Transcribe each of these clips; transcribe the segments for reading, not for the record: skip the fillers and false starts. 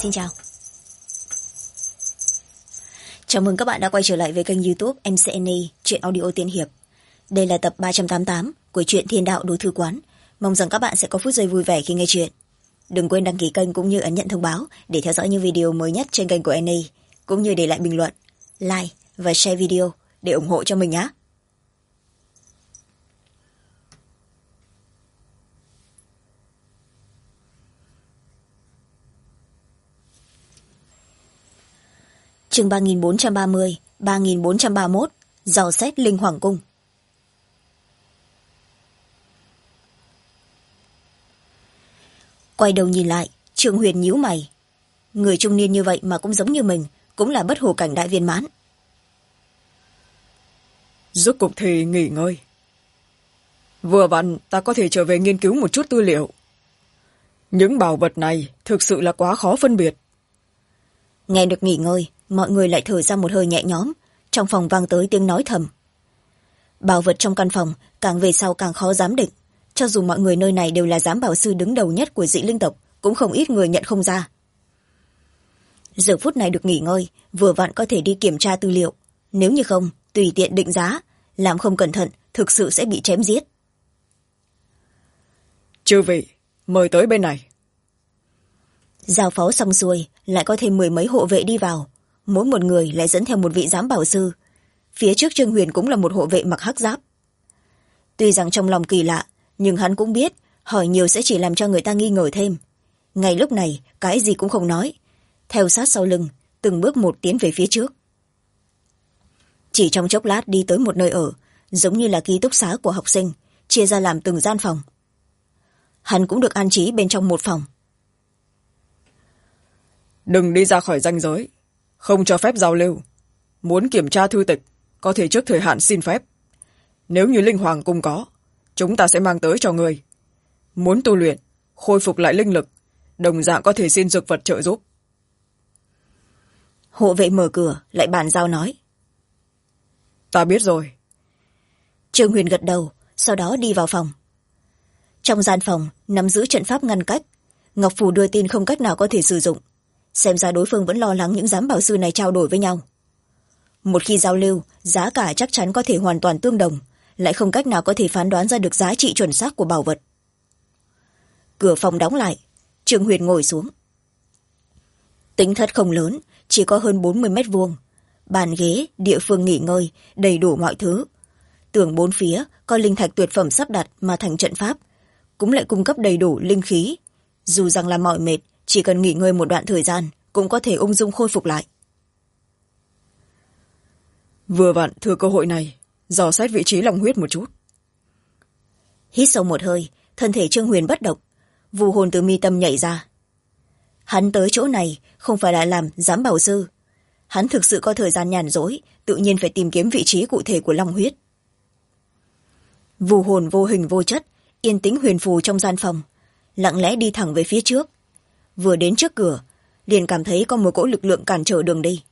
Xin chào. Chào mừng các bạn đã quay trở lại với kênh YouTube MCNE Truyện Audio Tiên Hiệp. Đây là tập 388 của truyện Thiên Đạo Đối Thư Quán. Mong rằng các bạn sẽ có phút giây vui vẻ khi nghe chuyện. Đừng quên đăng ký kênh cũng như ấn nhận thông báo để theo dõi những video mới nhất trên kênh của NE, cũng như để lại bình luận, like và share video để ủng hộ cho mình nhé. Chương 3430, 3431, dò xét Linh Hoàng Cung. Quay đầu nhìn lại, Trương Huyền nhíu mày. Người trung niên như vậy mà cũng giống như mình, cũng là bất hủ cảnh đại viên mãn. Rốt cục thì nghỉ ngơi. Vừa vặn ta có thể trở về nghiên cứu một chút tư liệu. Những bảo vật này thực sự là quá khó phân biệt. Nghe được nghỉ ngơi, mọi người lại thở ra một hơi nhẹ nhõm. Trong phòng vang tới tiếng nói thầm. Bảo vật trong căn phòng càng về sau càng khó giám định. Cho dù mọi người nơi này đều là giám bảo sư đứng đầu nhất của dị linh tộc, cũng không ít người nhận không ra. Giờ phút này được nghỉ ngơi, vừa vặn có thể đi kiểm tra tư liệu. Nếu như không, tùy tiện định giá, làm không cẩn thận thực sự sẽ bị chém giết. Chư vị, mời tới bên này. Giao phó xong xuôi, lại có thêm 10 mấy hộ vệ đi vào. Mỗi một người lại dẫn theo một vị giám bảo sư. Phía trước Trương Huyền cũng là một hộ vệ mặc hắc giáp. Tuy rằng trong lòng kỳ lạ, nhưng hắn cũng biết hỏi nhiều sẽ chỉ làm cho người ta nghi ngờ thêm. Ngay lúc này cái gì cũng không nói, theo sát sau lưng từng bước một tiến về phía trước. Chỉ trong chốc lát đi tới một nơi ở, giống như là ký túc xá của học sinh, chia ra làm từng gian phòng. Hắn cũng được an trí bên trong một phòng. Đừng đi ra khỏi ranh giới, không cho phép giao lưu. Muốn kiểm tra thư tịch có thể trước thời hạn xin phép. Nếu như Linh Hoàng Cung có, chúng ta sẽ mang tới cho người. Muốn tu luyện, khôi phục lại linh lực, đồng dạng có thể xin dược vật trợ giúp. Hộ vệ mở cửa lại bàn giao nói. Ta biết rồi. Trương Huyền gật đầu, sau đó đi vào phòng. Trong gian phòng nắm giữ trận pháp ngăn cách, Ngọc Phù đưa tin không cách nào có thể sử dụng. Xem ra đối phương vẫn lo lắng những giám bảo sư này trao đổi với nhau. Một khi giao lưu, giá cả chắc chắn có thể hoàn toàn tương đồng, lại không cách nào có thể phán đoán ra được giá trị chuẩn xác của bảo vật. Cửa phòng đóng lại, Trương Huyền ngồi xuống. Tính thất không lớn, chỉ có hơn 40 mét vuông. Bàn ghế, địa phương nghỉ ngơi, đầy đủ mọi thứ. Tường bốn phía có linh thạch tuyệt phẩm sắp đặt mà thành trận pháp, cũng lại cung cấp đầy đủ linh khí. Dù rằng là mỏi mệt, chỉ cần nghỉ ngơi một đoạn thời gian cũng có thể ung dung khôi phục lại. Vừa vặn thừa cơ hội này dò xét vị trí lòng huyết một chút. Hít sâu một hơi, thân thể Trương Huyền bất động, vù hồn từ mi tâm nhảy ra. Hắn tới chỗ này không phải là làm giám bảo sư. Hắn thực sự có thời gian nhàn rỗi, tự nhiên phải tìm kiếm vị trí cụ thể của long huyết. Vù hồn vô hình vô chất, yên tĩnh huyền phù trong gian phòng, lặng lẽ đi thẳng về phía trước. Vừa đến trước cửa, liền cảm thấy có một cỗ lực lượng cản trở đường đi.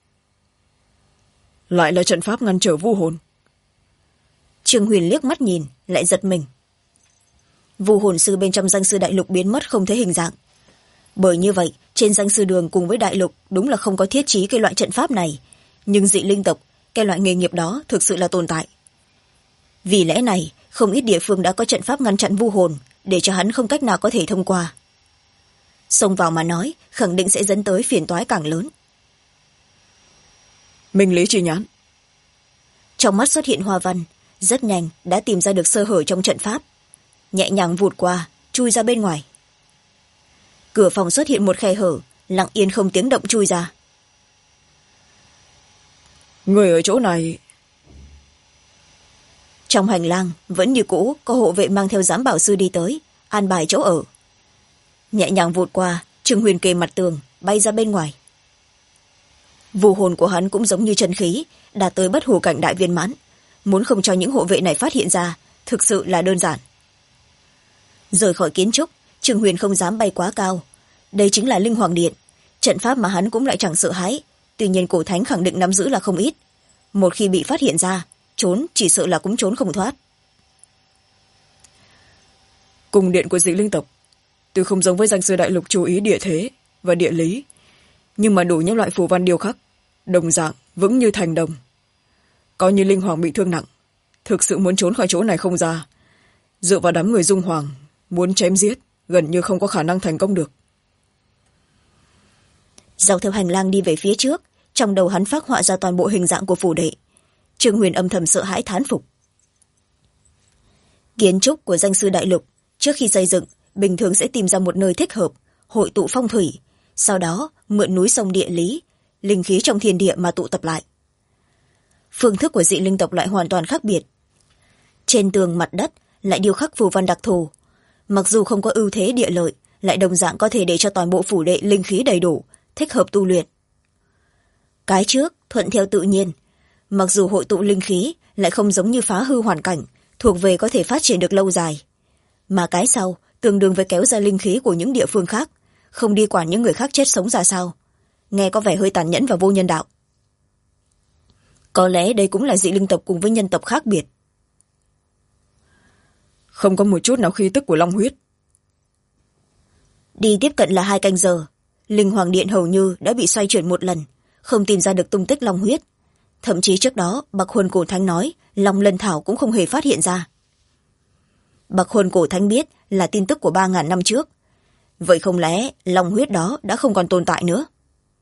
Lại là trận pháp ngăn trở vu hồn. Trương Huyền liếc mắt nhìn, lại giật mình. Vu hồn sư bên trong danh sư đại lục biến mất không thấy hình dạng. Bởi như vậy, trên danh sư đường cùng với đại lục đúng là không có thiết trí cái loại trận pháp này, nhưng dị linh tộc, cái loại nghề nghiệp đó thực sự là tồn tại. Vì lẽ này, không ít địa phương đã có trận pháp ngăn chặn vu hồn, để cho hắn không cách nào có thể thông qua. Xông vào mà nói, khẳng định sẽ dẫn tới phiền toái càng lớn. Minh lý chi nhãn. Trong mắt xuất hiện hoa văn, rất nhanh đã tìm ra được sơ hở trong trận pháp. Nhẹ nhàng vụt qua, chui ra bên ngoài. Cửa phòng xuất hiện một khe hở, lặng yên không tiếng động chui ra. Người ở chỗ này. Trong hành lang vẫn như cũ có hộ vệ mang theo giám bảo sư đi tới, an bài chỗ ở. Nhẹ nhàng vụt qua, Trương Huyền kề mặt tường bay ra bên ngoài. Vù hồn của hắn cũng giống như chân khí, đạt tới bất hủ cảnh đại viên mãn. Muốn không cho những hộ vệ này phát hiện ra thực sự là đơn giản. Rời khỏi kiến trúc, Trương Huyền không dám bay quá cao. Đây chính là Linh Hoàng Điện, trận pháp mà hắn cũng lại chẳng sợ hãi. Tuy nhiên cổ thánh khẳng định nắm giữ là không ít. Một khi bị phát hiện ra, trốn chỉ sợ là cũng trốn không thoát. Cung điện của dị linh tộc, tuy không giống với danh sư đại lục chú ý địa thế, và địa lý, nhưng mà đủ những loại phù văn điêu khắc đồng dạng vững như thành đồng. Coi như linh hoàng bị thương nặng, thực sự muốn trốn khỏi chỗ này không ra, dựa vào đám người dung hoàng muốn chém giết gần như không có khả năng thành công được. Dọc theo hành lang đi về phía trước, trong đầu hắn phác họa ra toàn bộ hình dạng của phủ đệ. Trương Huyền âm thầm sợ hãi thán phục. Kiến trúc của danh sư đại lục trước khi xây dựng bình thường sẽ tìm ra một nơi thích hợp, hội tụ phong thủy, sau đó mượn núi sông địa lý, linh khí trong thiên địa mà tụ tập lại. Phương thức của dị linh tộc lại hoàn toàn khác biệt. Trên tường mặt đất lại điêu khắc phù văn đặc thù, mặc dù không có ưu thế địa lợi, lại đồng dạng có thể để cho toàn bộ phủ đệ linh khí đầy đủ, thích hợp tu luyện. Cái trước thuận theo tự nhiên, mặc dù hội tụ linh khí lại không giống như phá hư hoàn cảnh, thuộc về có thể phát triển được lâu dài. Mà cái sau tương đương với kéo ra linh khí của những địa phương khác, không đi quản những người khác chết sống ra sao. Nghe có vẻ hơi tàn nhẫn và vô nhân đạo. Có lẽ đây cũng là dị linh tộc cùng với nhân tộc khác biệt. Không có một chút nào khí tức của long huyết. Đi tiếp cận là 2 canh giờ, linh hoàng điện hầu như đã bị xoay chuyển một lần, không tìm ra được tung tích long huyết. Thậm chí trước đó Bạc Huân Cổ Thánh nói Long Lân Thảo cũng không hề phát hiện ra. Bạc Huân Cổ Thánh biết là tin tức của 3.000 năm trước. Vậy không lẽ long huyết đó đã không còn tồn tại nữa?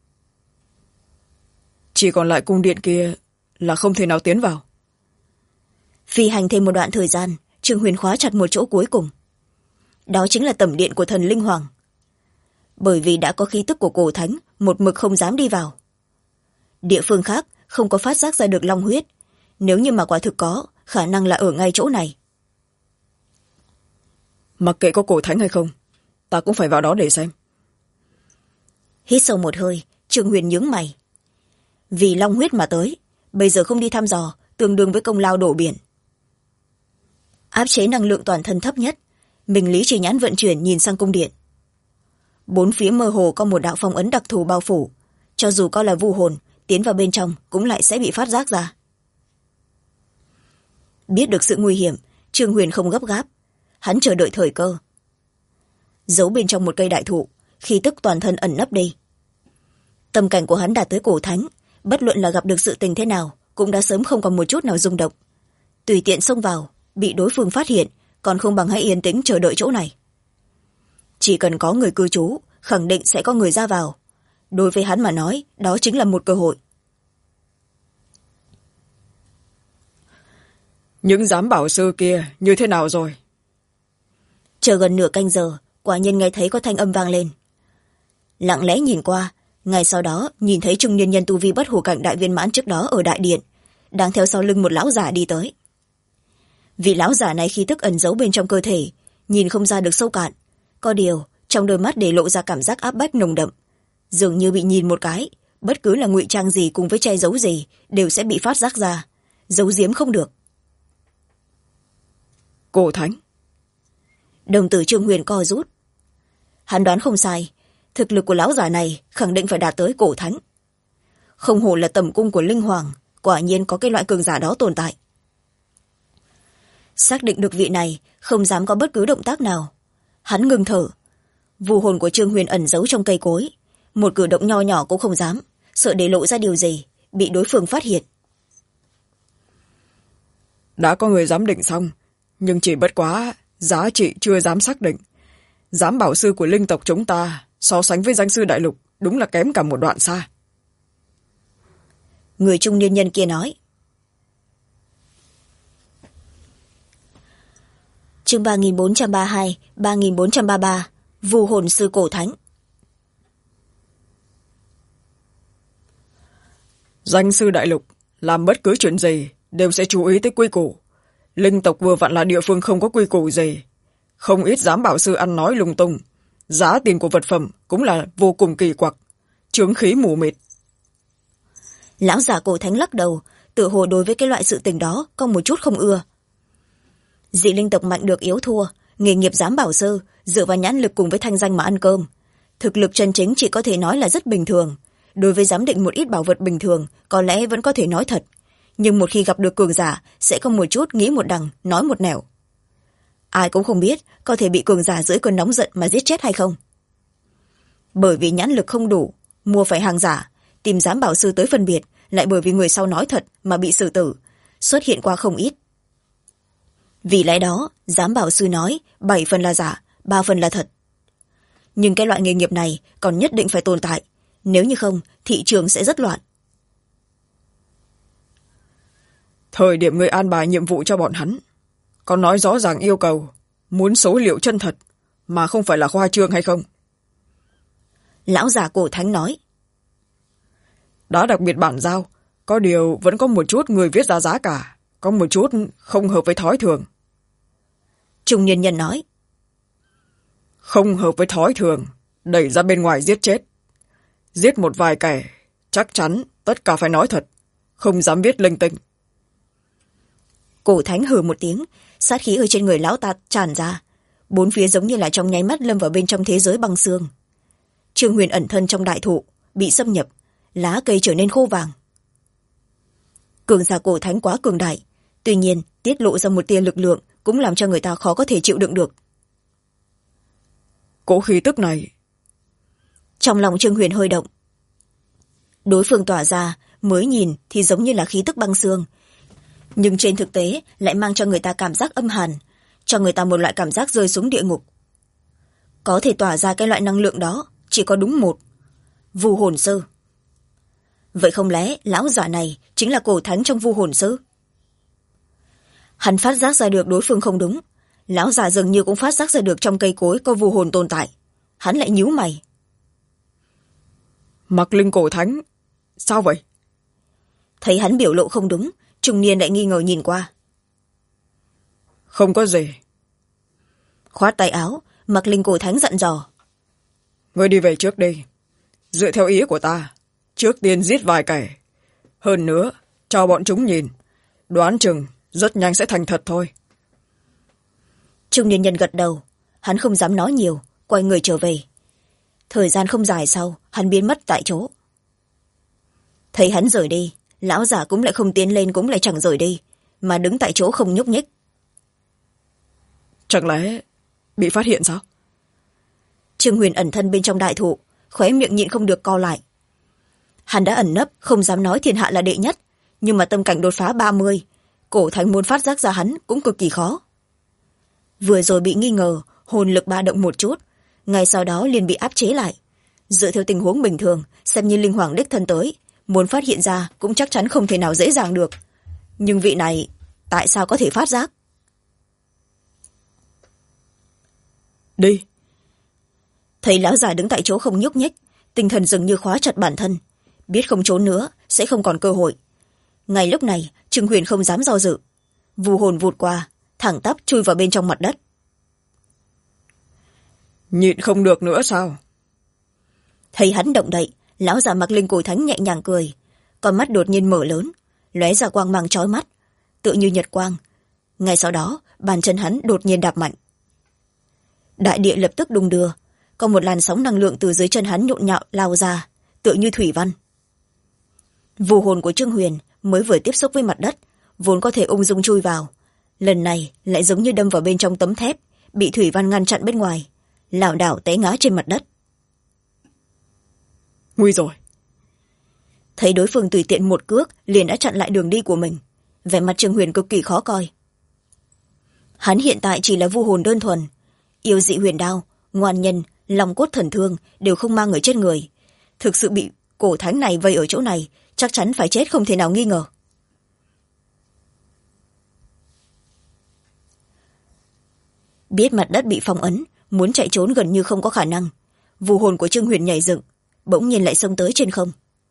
Chỉ còn lại cung điện kia là không thể nào tiến vào. Phi hành thêm một đoạn thời gian, Trương Huyền khóa chặt một chỗ cuối cùng. Đó chính là tẩm điện của thần linh hoàng. Bởi vì đã có khí tức của Cổ Thánh, một mực không dám đi vào. Địa phương khác không có phát giác ra được long huyết, nếu như mà quả thực có, khả năng là ở ngay chỗ này. Mặc kệ có Cổ Thánh hay không, ta cũng phải vào đó để xem. Hít sâu một hơi, Trương Huyền nhướng mày. Vì long huyết mà tới, bây giờ không đi thăm dò, tương đương với công lao đổ biển. Áp chế năng lượng toàn thân thấp nhất, mình lý trí nhãn vận chuyển nhìn sang cung điện. 4 phía mơ hồ có một đạo phong ấn đặc thù bao phủ, cho dù có là vu hồn tiến vào bên trong cũng lại sẽ bị phát giác ra. Biết được sự nguy hiểm, Trương Huyền không gấp gáp, hắn chờ đợi thời cơ. Giấu bên trong một cây đại thụ, khí tức toàn thân ẩn nấp đi. Tâm cảnh của hắn đạt tới Cổ Thánh, bất luận là gặp được sự tình thế nào cũng đã sớm không còn một chút nào rung động. Tùy tiện xông vào, bị đối phương phát hiện, còn không bằng hãy yên tĩnh chờ đợi chỗ này. Chỉ cần có người cư trú, khẳng định sẽ có người ra vào. Đối với hắn mà nói, đó chính là một cơ hội. Những giám bảo sư kia như thế nào rồi? Chờ gần nửa canh giờ, quả nhiên nghe thấy có thanh âm vang lên. Lặng lẽ nhìn qua, ngay sau đó nhìn thấy trung niên nhân tu vi bất hủ cảnh đại viên mãn trước đó ở đại điện, đang theo sau lưng một lão giả đi tới. Vị lão giả này khí tức ẩn giấu bên trong cơ thể, nhìn không ra được sâu cạn, có điều trong đôi mắt để lộ ra cảm giác áp bách nồng đậm, dường như bị nhìn một cái, bất cứ là ngụy trang gì cùng với che giấu gì đều sẽ bị phát giác ra, giấu giếm không được. Cổ Thánh. Đồng tử Trương Huyền co rút. Hắn đoán không sai, thực lực của lão giả này khẳng định phải đạt tới Cổ Thánh. Không hổ là tẩm cung của linh hoàng, quả nhiên có cái loại cường giả đó tồn tại. Xác định được vị này, không dám có bất cứ động tác nào. Hắn ngừng thở. Vu hồn của Trương Huyền ẩn giấu trong cây cối, một cử động nho nhỏ cũng không dám, sợ để lộ ra điều gì, bị đối phương phát hiện. Đã có người giám định xong, nhưng chỉ bất quá giá trị chưa dám xác định. Giám bảo sư của linh tộc chúng ta so sánh với danh sư đại lục đúng là kém cả một đoạn xa. Người trung niên nhân kia nói. Chương 3432, 3433, Vu hồn sư Cổ Thánh. Danh sư đại lục làm bất cứ chuyện gì đều sẽ chú ý tới quy củ. Linh tộc vừa vặn là địa phương không có quy củ gì, không ít giám bảo sư ăn nói lung tung, giá tiền của vật phẩm cũng là vô cùng kỳ quặc, chướng khí mù mịt. Lão giả Cổ Thánh lắc đầu, tự hồ đối với cái loại sự tình đó có một chút không ưa. Dị linh tộc mạnh được yếu thua, nghề nghiệp giám bảo sư dựa vào nhãn lực cùng với thanh danh mà ăn cơm, thực lực chân chính chỉ có thể nói là rất bình thường. Đối với giám định một ít bảo vật bình thường có lẽ vẫn có thể nói thật, nhưng một khi gặp được cường giả sẽ không một chút nghĩ một đằng nói một nẻo. Ai cũng không biết có thể bị cường giả dưới cơn nóng giận mà giết chết hay không. bởi vì nhãn lực không đủ, mua phải hàng giả, tìm giám bảo sư tới phân biệt, lại bởi vì người sau nói thật mà bị xử tử, xuất hiện qua không ít. Vì lẽ đó giám bảo sư nói 7 phần là giả, 3 phần là thật. Nhưng cái loại nghề nghiệp này còn nhất định phải tồn tại, nếu như không thị trường sẽ rất loạn. Thời điểm người an bài nhiệm vụ cho bọn hắn có nói rõ ràng yêu cầu muốn số liệu chân thật mà không phải là khoa trương hay không? Lão già cổ thánh nói. Đã đặc biệt bản giao, có điều vẫn có một chút người viết ra giá cả, có một chút không hợp với thói thường. Trung niên nhân nói. Không hợp với thói thường, đẩy ra bên ngoài giết chết. Giết một vài kẻ, chắc chắn tất cả phải nói thật, không dám viết linh tinh. Cổ thánh hừ một tiếng, sát khí ở trên người lão ta tràn ra, bốn phía giống như là trong nháy mắt lâm vào bên trong thế giới băng xương. Trương Huyền ẩn thân trong đại thụ, bị xâm nhập, lá cây trở nên khô vàng. Cường giả cổ thánh quá cường đại, tuy nhiên tiết lộ ra một tia lực lượng cũng làm cho người ta khó có thể chịu đựng được. Cỗ khí tức này. Trong lòng Trương Huyền hơi động. Đối phương tỏa ra, mới nhìn thì giống như là khí tức băng xương, nhưng trên thực tế lại mang cho người ta cảm giác âm hàn, cho người ta một loại cảm giác rơi xuống địa ngục. Có thể tỏa ra cái loại năng lượng đó chỉ có đúng một, Vu hồn sư. Vậy không lẽ lão giả này chính là cổ thánh trong Vu hồn sư? Hắn phát giác ra được đối phương không đúng, lão giả dường như cũng phát giác ra được trong cây cối có vu hồn tồn tại. Hắn lại nhíu mày. Mặc linh cổ thánh, sao vậy? Thấy hắn biểu lộ không đúng, trung niên lại nghi ngờ nhìn qua. Không có gì. Khoát tay áo, Mặc linh cổ thánh dặn dò. Ngươi đi về trước đi. Dựa theo ý của ta, trước tiên giết vài kẻ. Hơn nữa, cho bọn chúng nhìn. Đoán chừng rất nhanh sẽ thành thật thôi. Trung niên nhân gật đầu, hắn không dám nói nhiều, quay người trở về. Thời gian không dài sau, hắn biến mất tại chỗ. Thấy hắn rời đi, lão giả cũng lại không tiến lên cũng lại chẳng rời đi, mà đứng tại chỗ không nhúc nhích. Chẳng lẽ bị phát hiện sao? Trương Huyền ẩn thân bên trong đại thụ, khóe miệng nhịn không được co lại. Hắn đã ẩn nấp, không dám nói thiên hạ là đệ nhất, nhưng mà tâm cảnh đột phá 30, cổ thánh muốn phát giác ra hắn cũng cực kỳ khó. Vừa rồi bị nghi ngờ, hồn lực ba động một chút, ngay sau đó liền bị áp chế lại. Dựa theo tình huống bình thường, xem như linh hoàng đích thân tới, muốn phát hiện ra cũng chắc chắn không thể nào dễ dàng được. Nhưng vị này, tại sao có thể phát giác? Đi. Thấy lão già đứng tại chỗ không nhúc nhích, tinh thần dường như khóa chặt bản thân, biết không trốn nữa sẽ không còn cơ hội. Ngay lúc này Trương Huyền không dám do dự, vu hồn vụt qua, thẳng tắp chui vào bên trong mặt đất. Nhịn không được nữa sao? Thấy hắn động đậy, lão già Mặc linh cổ thánh nhẹ nhàng cười, con mắt đột nhiên mở lớn, lóe ra quang mang chói mắt, tựa như nhật quang. Ngay sau đó bàn chân hắn đột nhiên đạp mạnh, đại địa lập tức đung đưa, có một làn sóng năng lượng từ dưới chân hắn nhộn nhạo lao ra, tựa như thủy văn. Vu hồn của Trương Huyền mới vừa tiếp xúc với mặt đất, vốn có thể ung dung chui vào, lần này lại giống như đâm vào bên trong tấm thép, bị thủy văn ngăn chặn bên ngoài, lảo đảo té ngã trên mặt đất. Nguy rồi. Thấy đối phương tùy tiện một cước liền đã chặn lại đường đi của mình, vẻ mặt Trương Huyền cực kỳ khó coi. Hắn hiện tại chỉ là vu hồn đơn thuần, yêu dị huyền đao, ngoan nhân, lòng cốt thần thương đều không mang ở trên người, thực sự bị cổ thánh này vây ở chỗ này, chắc chắn phải chết không thể nào nghi ngờ. Biết mặt đất bị phong ấn, muốn chạy trốn gần như không có khả năng, vu hồn của Trương Huyền nhảy dựng, bỗng nhiên lại xông tới trên không.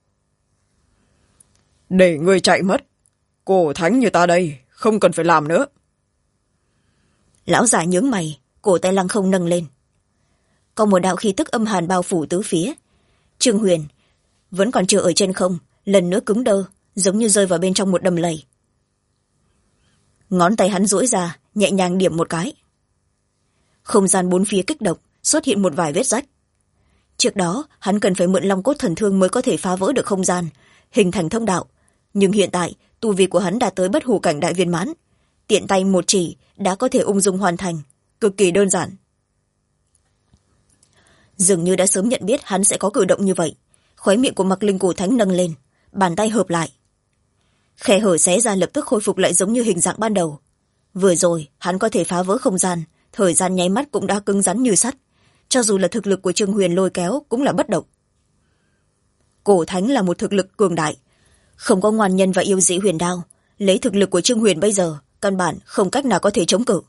Để ngươi chạy mất, cổ thánh như ta đây không cần phải làm nữa. Lão già nhướng mày, cổ tay lăng không nâng lên, có một đạo khí tức âm hàn bao phủ tứ phía. Trương Huyền vẫn còn chưa ở trên không, lần nữa cứng đơ, giống như rơi vào bên trong một đầm lầy. Ngón tay hắn duỗi ra, nhẹ nhàng điểm một cái, không gian bốn phía kích động, xuất hiện một vài vết rách. Trước đó hắn cần phải mượn long cốt thần thương mới có thể phá vỡ được không gian, hình thành thông đạo, nhưng hiện tại tu vi của hắn đạt tới bất hủ cảnh đại viên mãn, tiện tay một chỉ đã có thể ung dung hoàn thành, cực kỳ đơn giản. dường như đã sớm nhận biết hắn sẽ có cử động như vậy. Khóe miệng của Mạc Linh Cổ Thánh nâng lên, bàn tay hợp lại. Khe hở xé ra lập tức khôi phục lại giống như hình dạng ban đầu. Vừa rồi hắn có thể phá vỡ không gian, thời gian nháy mắt cũng đã cứng rắn như sắt. Cho dù là thực lực của Trương Huyền lôi kéo cũng là bất động. Cổ Thánh là một thực lực cường đại, không có ngoan nhân và yêu dị huyền đao, lấy thực lực của Trương Huyền bây giờ căn bản không cách nào có thể chống cự.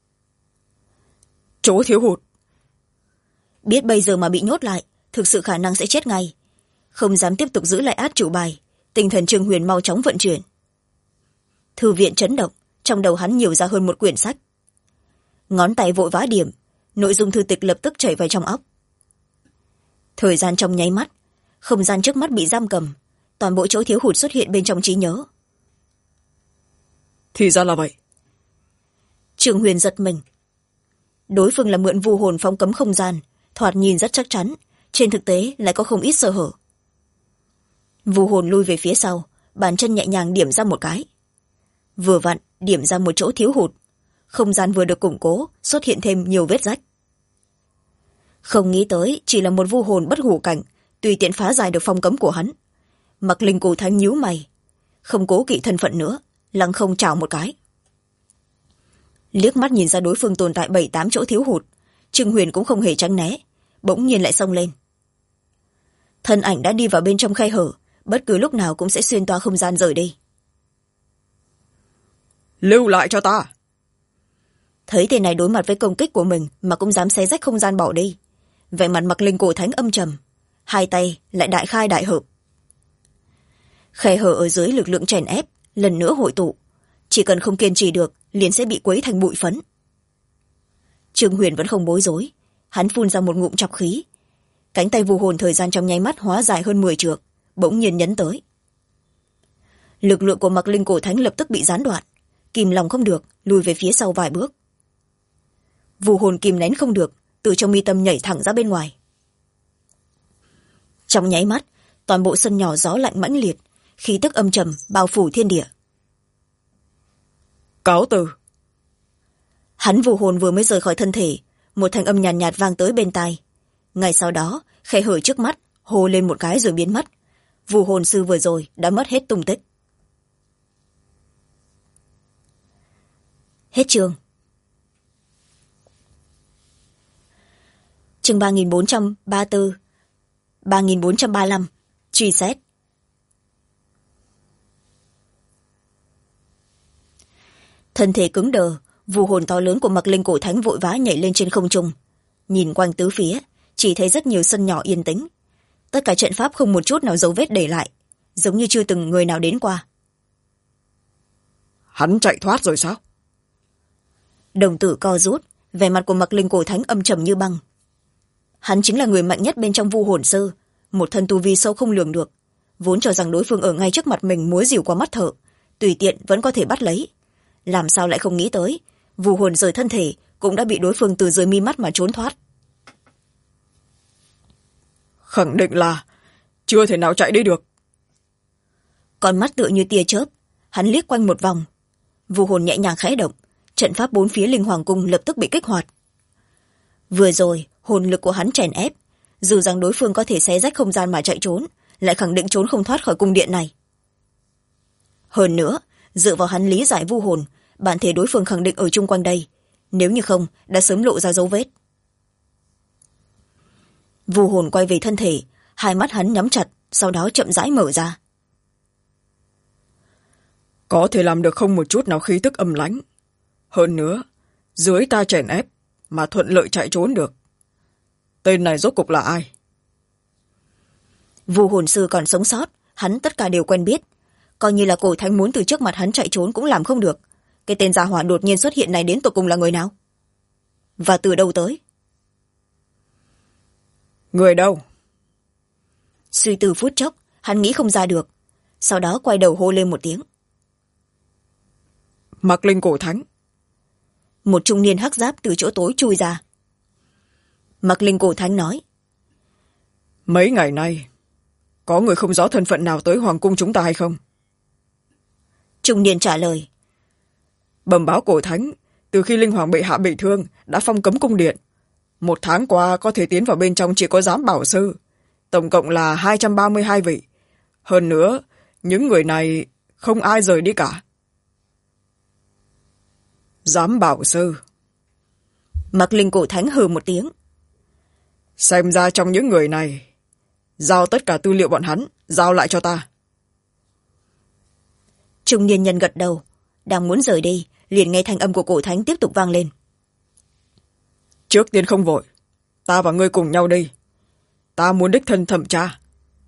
Chỗ thiếu hụt. Biết bây giờ mà bị nhốt lại thực sự khả năng sẽ chết ngay, không dám tiếp tục giữ lại át chủ bài. Tinh thần Trương Huyền mau chóng vận chuyển. Thư viện chấn động, trong đầu hắn nhiều ra hơn một quyển sách. Ngón tay vội vã điểm, nội dung thư tịch lập tức chảy vào trong óc. Thời gian trong nháy mắt, không gian trước mắt bị giam cầm, toàn bộ chỗ thiếu hụt xuất hiện bên trong trí nhớ. Thì ra là vậy. Trương Huyền giật mình. Đối phương là mượn vu hồn phong cấm không gian, thoạt nhìn rất chắc chắn, trên thực tế lại có không ít sơ hở. Vu hồn lui về phía sau, bàn chân nhẹ nhàng điểm ra một cái. Vừa vặn điểm ra một chỗ thiếu hụt, không gian vừa được củng cố, xuất hiện thêm nhiều vết rách. Không nghĩ tới chỉ là một vu hồn bất hủ cảnh, tùy tiện phá giải được phong cấm của hắn. Mạc Linh Cổ Thánh nhíu mày, không cố kỵ thân phận nữa, lăng không chào một cái. Liếc mắt nhìn ra đối phương tồn tại 7-8 chỗ thiếu hụt, Trương Huyền cũng không hề tránh né, bỗng nhiên lại xông lên. Thân ảnh đã đi vào bên trong khe hở, bất cứ lúc nào cũng sẽ xuyên toa không gian rời đi. Lưu lại cho ta. Thấy tên này đối mặt với công kích của mình mà cũng dám xé rách không gian bỏ đi, vẻ mặt Mạc Linh Cổ Thánh âm trầm, hai tay lại đại khai đại hợp. Khe hở ở dưới lực lượng chèn ép lần nữa hội tụ, chỉ cần không kiên trì được liền sẽ bị quấy thành bụi phấn. Trương Huyền vẫn không bối rối, hắn phun ra một ngụm trọc khí, cánh tay vu hồn thời gian trong nháy mắt hóa dài hơn 10 trượng, bỗng nhiên nhấn tới. Lực lượng của Mạc Linh Cổ Thánh lập tức bị gián đoạn, kìm lòng không được, lùi về phía sau vài bước. Vu hồn kìm nén không được, từ trong mi tâm nhảy thẳng ra bên ngoài. Trong nháy mắt, toàn bộ sân nhỏ gió lạnh mãnh liệt, khí tức âm trầm bao phủ thiên địa. Cáo từ. Hắn vu hồn vừa mới rời khỏi thân thể, một thanh âm nhàn nhạt vang tới bên tai. Ngay sau đó, khe hở trước mắt hô lên một cái rồi biến mất. Vu hồn sư vừa rồi đã mất hết tung tích. Hết chương. Chương 3434, 3435, truy xét. Thân thể cứng đờ, vu hồn to lớn của Mạc Linh Cổ Thánh vội vã nhảy lên trên không trung, nhìn quanh tứ phía, chỉ thấy rất nhiều sân nhỏ yên tĩnh, tất cả trận pháp không một chút nào dấu vết để lại, giống như chưa từng người nào đến qua. Hắn chạy thoát rồi sao? Đồng tử co rút, vẻ mặt của Mạc Linh Cổ Thánh âm trầm như băng. Hắn chính là người mạnh nhất bên trong vu hồn sư, một thân tu vi sâu không lường được, vốn cho rằng đối phương ở ngay trước mặt mình múa rìu qua mắt thợ, tùy tiện vẫn có thể bắt lấy. Làm sao lại không nghĩ tới, vu hồn rời thân thể cũng đã bị đối phương từ dưới mi mắt mà trốn thoát. Khẳng định là chưa thể nào chạy đi được. Con mắt tựa như tia chớp, hắn liếc quanh một vòng, vu hồn nhẹ nhàng khẽ động, trận pháp bốn phía Linh Hoàng cung lập tức bị kích hoạt. Vừa rồi hồn lực của hắn chèn ép, dù rằng đối phương có thể xé rách không gian mà chạy trốn, lại khẳng định trốn không thoát khỏi cung điện này. Hơn nữa, dựa vào hắn lý giải vu hồn, bản thể đối phương khẳng định ở chung quanh đây, nếu như không đã sớm lộ ra dấu vết. Vu hồn quay về thân thể, hai mắt hắn nhắm chặt, sau đó chậm rãi mở ra. Có thể làm được không một chút nào khí tức âm lãnh. Hơn nữa, dưới ta chèn ép mà thuận lợi chạy trốn được. Tên này rốt cục là ai? Vu hồn sư còn sống sót, hắn tất cả đều quen biết, coi như là Cổ Thánh muốn từ trước mặt hắn chạy trốn cũng làm không được. Cái tên gia hỏa đột nhiên xuất hiện này đến tột cùng là người nào? Và từ đâu tới? Người đâu? Suy tư phút chốc, hắn nghĩ không ra được, sau đó quay đầu hô lên một tiếng. Mạc Linh Cổ Thánh. Một trung niên hắc giáp từ chỗ tối chui ra. Mạc Linh Cổ Thánh nói: Mấy ngày nay có người không rõ thân phận nào tới hoàng cung chúng ta hay không? Trung niên trả lời: Bẩm báo Cổ Thánh, từ khi Linh Hoàng bệ hạ bị thương đã phong cấm cung điện, một tháng qua có thể tiến vào bên trong chỉ có giám bảo sư, tổng cộng là 232 vị. Hơn nữa, những người này không ai rời đi cả. Giám bảo sư. Mặc Linh Cổ Thánh hừ một tiếng. Xem ra trong những người này, giao tất cả tư liệu bọn hắn, giao lại cho ta. Trung niên nhân gật đầu, đang muốn rời đi, liền nghe thanh âm của Cổ Thánh tiếp tục vang lên. Trước tiên không vội, ta và ngươi cùng nhau đi. Ta muốn đích thân thẩm tra.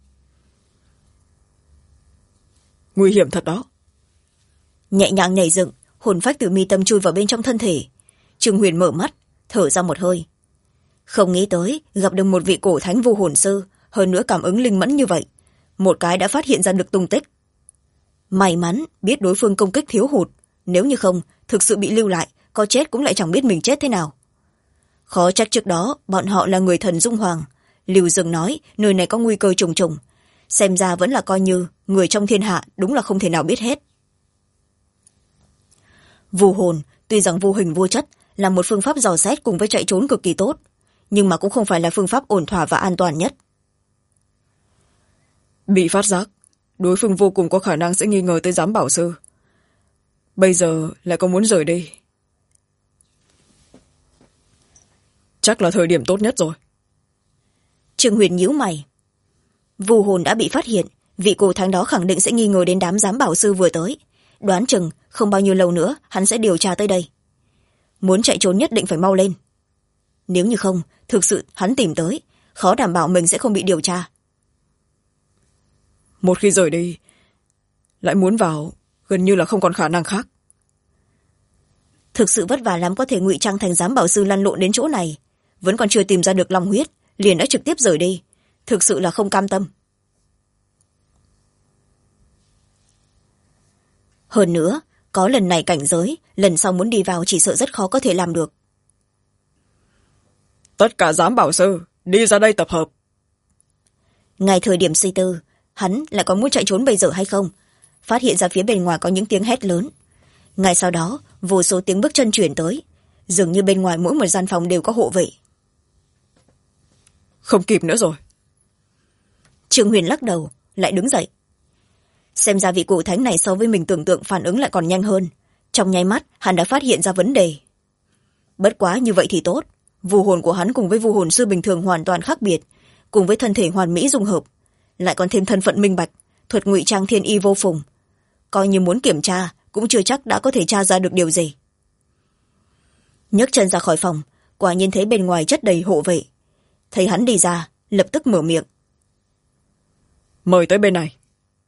Nguy hiểm thật đó. Nhẹ nhàng nhảy dựng, hồn phách từ mi tâm chui vào bên trong thân thể. Trương Huyền mở mắt, thở ra một hơi. Không nghĩ tới gặp được một vị cổ thánh vô hồn sư, hơn nữa cảm ứng linh mẫn như vậy, một cái đã phát hiện ra được tung tích. May mắn biết đối phương công kích thiếu hụt, nếu như không thực sự bị lưu lại, có chết cũng lại chẳng biết mình chết thế nào. Khó trách trước đó bọn họ là người thần Dung Hoàng. Lưu Dương nói nơi này có nguy cơ trùng trùng, xem ra vẫn là coi như người trong thiên hạ, đúng là không thể nào biết hết. Vô hồn tuy rằng vô hình vô chất là một phương pháp dò xét cùng với chạy trốn cực kỳ tốt, nhưng mà cũng không phải là phương pháp ổn thỏa và an toàn nhất. Bị phát giác, đối phương vô cùng có khả năng sẽ nghi ngờ tới giám bảo sư. Bây giờ lại có muốn rời đi, chắc là thời điểm tốt nhất rồi. Trương Huyền nhíu mày. Vô hồn đã bị phát hiện, vị cổ thánh đó khẳng định sẽ nghi ngờ đến đám giám bảo sư vừa tới. Đoán chừng không bao nhiêu lâu nữa hắn sẽ điều tra tới đây. Muốn chạy trốn nhất định phải mau lên. Nếu như không, thực sự hắn tìm tới, khó đảm bảo mình sẽ không bị điều tra. Một khi rời đi, lại muốn vào, gần như là không còn khả năng khác. Thực sự vất vả lắm có thể ngụy trang thành giám bảo sư lăn lộn đến chỗ này, vẫn còn chưa tìm ra được long huyết, liền đã trực tiếp rời đi. Thực sự là không cam tâm. Hơn nữa, có lần này cảnh giới, lần sau muốn đi vào chỉ sợ rất khó có thể làm được. Tất cả giám bảo sư, đi ra đây tập hợp. Ngay thời điểm suy tư, hắn lại có muốn chạy trốn bây giờ hay không? Phát hiện ra phía bên ngoài có những tiếng hét lớn. Ngay sau đó, vô số tiếng bước chân chuyển tới. Dường như bên ngoài mỗi một gian phòng đều có hộ vệ. Không kịp nữa rồi. Trương Huyền lắc đầu, lại đứng dậy. Xem ra vị cổ thánh này so với mình tưởng tượng phản ứng lại còn nhanh hơn. Trong nháy mắt, hắn đã phát hiện ra vấn đề. Bất quá như vậy thì tốt. Vu hồn của hắn cùng với vu hồn sư bình thường hoàn toàn khác biệt, cùng với thân thể hoàn mỹ dung hợp, lại còn thêm thân phận minh bạch, thuật ngụy trang thiên y vô phùng. Coi như muốn kiểm tra, cũng chưa chắc đã có thể tra ra được điều gì. Nhấc chân ra khỏi phòng, quả nhiên thấy bên ngoài chất đầy hộ vệ. Thấy hắn đi ra, lập tức mở miệng. Mời tới bên này.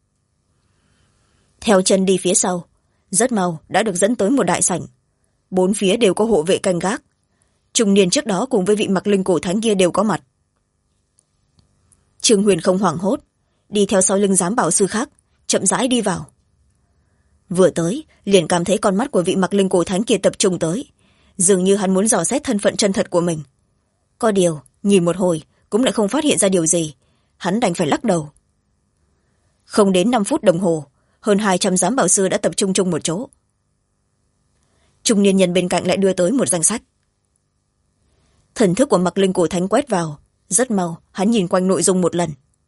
Theo chân đi phía sau, rất mau đã được dẫn tới một đại sảnh. Bốn phía đều có hộ vệ canh gác. Trung niên trước đó cùng với vị Mặc Linh cổ thánh kia đều có mặt. Trương Huyền không hoảng hốt, đi theo sau lưng giám bảo sư khác, chậm rãi đi vào. Vừa tới, liền cảm thấy con mắt của vị Mặc Linh cổ thánh kia tập trung tới, dường như hắn muốn dò xét thân phận chân thật của mình. Có điều, nhìn một hồi cũng lại không phát hiện ra điều gì, hắn đành phải lắc đầu. Không đến 5 phút đồng hồ, hơn 200 giám bảo sư đã tập trung chung một chỗ. Trung niên nhân bên cạnh lại đưa tới một danh sách. Thần thức của Mặc Linh cổ thánh quét vào, rất mau hắn nhìn quanh nội dung một lần.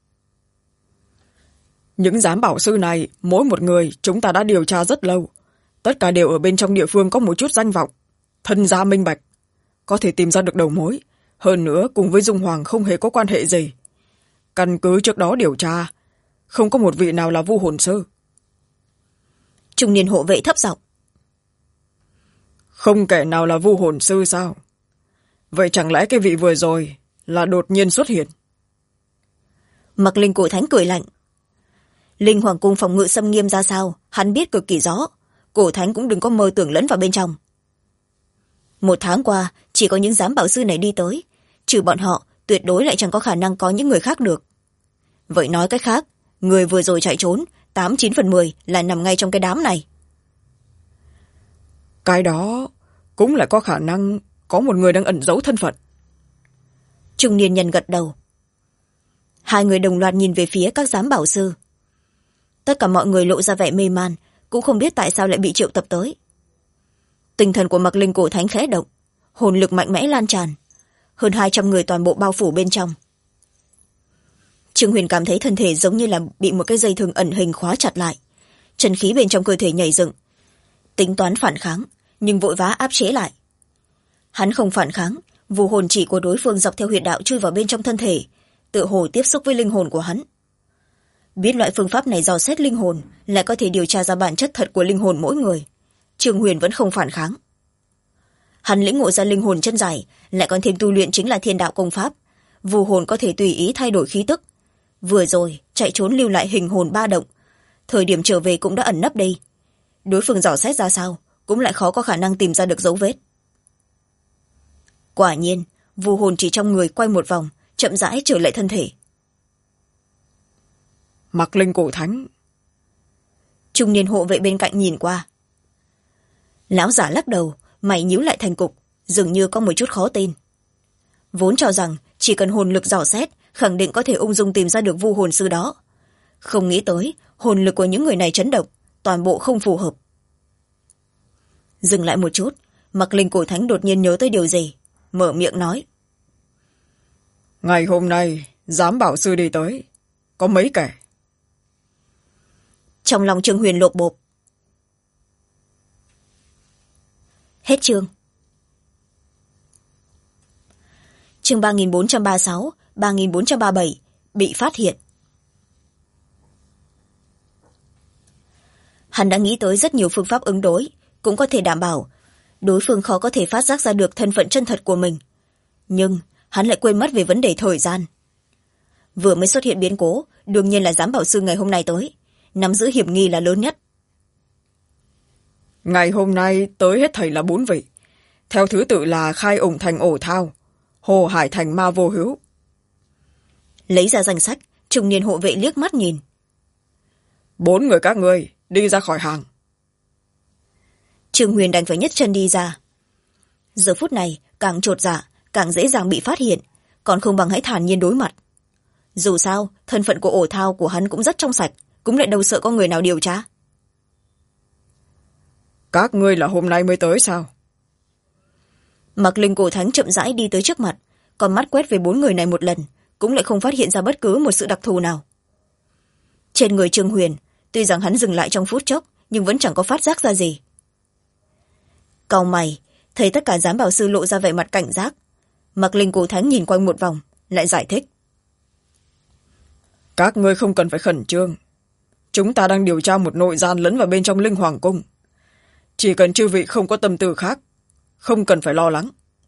Những giám bảo sư này, mỗi một người chúng ta đã điều tra rất lâu. Tất cả đều ở bên trong địa phương có một chút danh vọng, thân gia minh bạch, có thể tìm ra được đầu mối. Hơn nữa cùng với Dung Hoàng không hề có quan hệ gì. Căn cứ trước đó điều tra, không có một vị nào là vu hồn sư. Trung niên hộ vệ thấp giọng. Không kẻ nào là vu hồn sư sao? Vậy chẳng lẽ cái vị vừa rồi là đột nhiên xuất hiện? Mặc Linh cổ thánh cười lạnh. Linh Hoàng cung phòng ngự xâm nghiêm ra sao, hắn biết cực kỳ rõ. Cổ thánh cũng đừng có mơ tưởng lẫn vào bên trong. 1 tháng qua, chỉ có những giám bảo sư này đi tới. Trừ bọn họ, tuyệt đối lại chẳng có khả năng có những người khác được. Vậy nói cách khác, người vừa rồi chạy trốn, 8/9/10 là nằm ngay trong cái đám này. Cái đó cũng lại có khả năng có một người đang ẩn giấu thân phận. Trung niên nhân gật đầu. Hai người đồng loạt nhìn về phía các giám bảo sư. Tất cả mọi người lộ ra vẻ mê man, cũng không biết tại sao lại bị triệu tập tới. Tinh thần của Mặc Linh cổ thánh khẽ động, hồn lực mạnh mẽ lan tràn. hơn 200 người toàn bộ bao phủ bên trong. Trương Huyền cảm thấy thân thể giống như là bị một cái dây thừng ẩn hình khóa chặt lại, chân khí bên trong cơ thể nhảy dựng, tính toán phản kháng nhưng vội vã áp chế lại. Hắn không phản kháng, vu hồn chỉ của đối phương dọc theo huyệt đạo chui vào bên trong thân thể, tựa hồ tiếp xúc với linh hồn của hắn. Biết loại phương pháp này dò xét linh hồn lại có thể điều tra ra bản chất thật của linh hồn mỗi người, Trương Huyền vẫn không phản kháng. Hắn lĩnh ngộ ra linh hồn chân dài, lại còn thêm tu luyện chính là thiên đạo công pháp, vu hồn có thể tùy ý thay đổi khí tức. Vừa rồi chạy trốn lưu lại hình hồn ba động, thời điểm trở về cũng đã ẩn nấp đây. Đối phương dò xét ra sao cũng lại khó có khả năng tìm ra được dấu vết. Quả nhiên vu hồn chỉ trong người quay một vòng, chậm rãi trở lại thân thể. Mặc linh cổ thánh. Trung niên hộ vệ bên cạnh nhìn qua. Lão giả lắc đầu, mày nhíu lại thành cục, dường như có một chút khó tin. Vốn cho rằng chỉ cần hồn lực dò xét khẳng định có thể ung dung tìm ra được vu hồn sư đó, không nghĩ tới hồn lực của những người này chấn động, toàn bộ không phù hợp. Dừng lại một chút, Mặc linh cổ thánh đột nhiên nhớ tới điều gì, mở miệng nói: Ngày hôm nay giám bảo sư đi tới, có mấy kẻ. Trong lòng Trương Huyền lột bột. Hết chương. Chương 3436, 3437 bị phát hiện. Hắn đã nghĩ tới rất nhiều phương pháp ứng đối, cũng có thể đảm bảo đối phương khó có thể phát giác ra được thân phận chân thật của mình. Nhưng hắn lại quên mất về vấn đề thời gian. Vừa mới xuất hiện biến cố, đương nhiên là giám bảo sư ngày hôm nay tới, nắm giữ hiểm nghi là lớn nhất. Ngày hôm nay tới hết thảy là 4 vị, theo thứ tự là Khai Ủng Thành Ổ Thao, Hồ Hải Thành Ma Vô Hữu. Lấy ra danh sách, trung niên hộ vệ liếc mắt nhìn. 4 người các ngươi đi ra khỏi hàng. Trương Huyền đành phải nhấc chân đi ra. Giờ phút này càng chột dạ, càng dễ dàng bị phát hiện, còn không bằng hãy thản nhiên đối mặt. Dù sao thân phận của Ổ Thao của hắn cũng rất trong sạch, cũng lại đâu sợ có người nào điều tra. Các ngươi là hôm nay mới tới sao? Mặc linh cổ thánh chậm rãi đi tới trước mặt, con mắt quét về 4 người này một lần, cũng lại không phát hiện ra bất cứ một sự đặc thù nào. Trên người Trương Huyền, tuy rằng hắn dừng lại trong phút chốc, nhưng vẫn chẳng có phát giác ra gì. Cau mày, thấy tất cả giám bảo sư lộ ra vẻ mặt cảnh giác. Mặc linh cổ thánh nhìn quanh một vòng, lại giải thích: Các ngươi không cần phải khẩn trương. Chúng ta đang điều tra một nội gian lẫn vào bên trong Linh Hoàng Cung. Chỉ cần chư vị không có tâm tư khác, không cần phải lo lắng.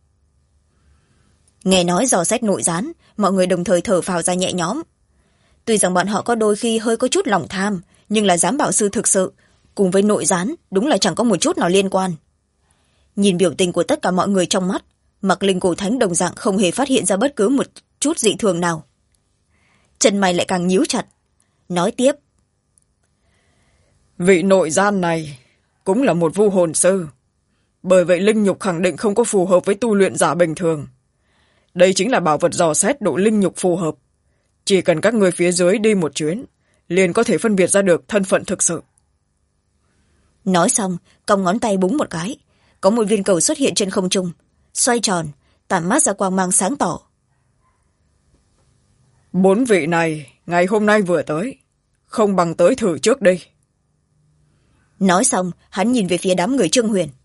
Nghe nói dò xét nội gián, mọi người đồng thời thở phào ra nhẹ nhõm. Tuy rằng bọn họ có đôi khi hơi có chút lòng tham, nhưng là giám bảo sư thực sự cùng với nội gián đúng là chẳng có một chút nào liên quan. Nhìn biểu tình của tất cả mọi người trong mắt, Mặc linh cổ thánh đồng dạng không hề phát hiện ra bất cứ một chút dị thường nào. Chân mày lại càng nhíu chặt, nói tiếp: Vị nội gian này cũng là một vu hồn sư, bởi vậy linh nhục khẳng định không có phù hợp với tu luyện giả bình thường. Đây chính là bảo vật dò xét độ linh nhục phù hợp, chỉ cần các người phía dưới đi một chuyến liền có thể phân biệt ra được thân phận thực sự. Nói xong cong ngón tay búng một cái, có một viên cầu xuất hiện trên không trung, xoay tròn, tản mát ra quang mang sáng tỏ. 4 vị này ngày hôm nay vừa tới, không bằng tới thử trước đi. Nói xong hắn nhìn về phía đám người Trương Huyền.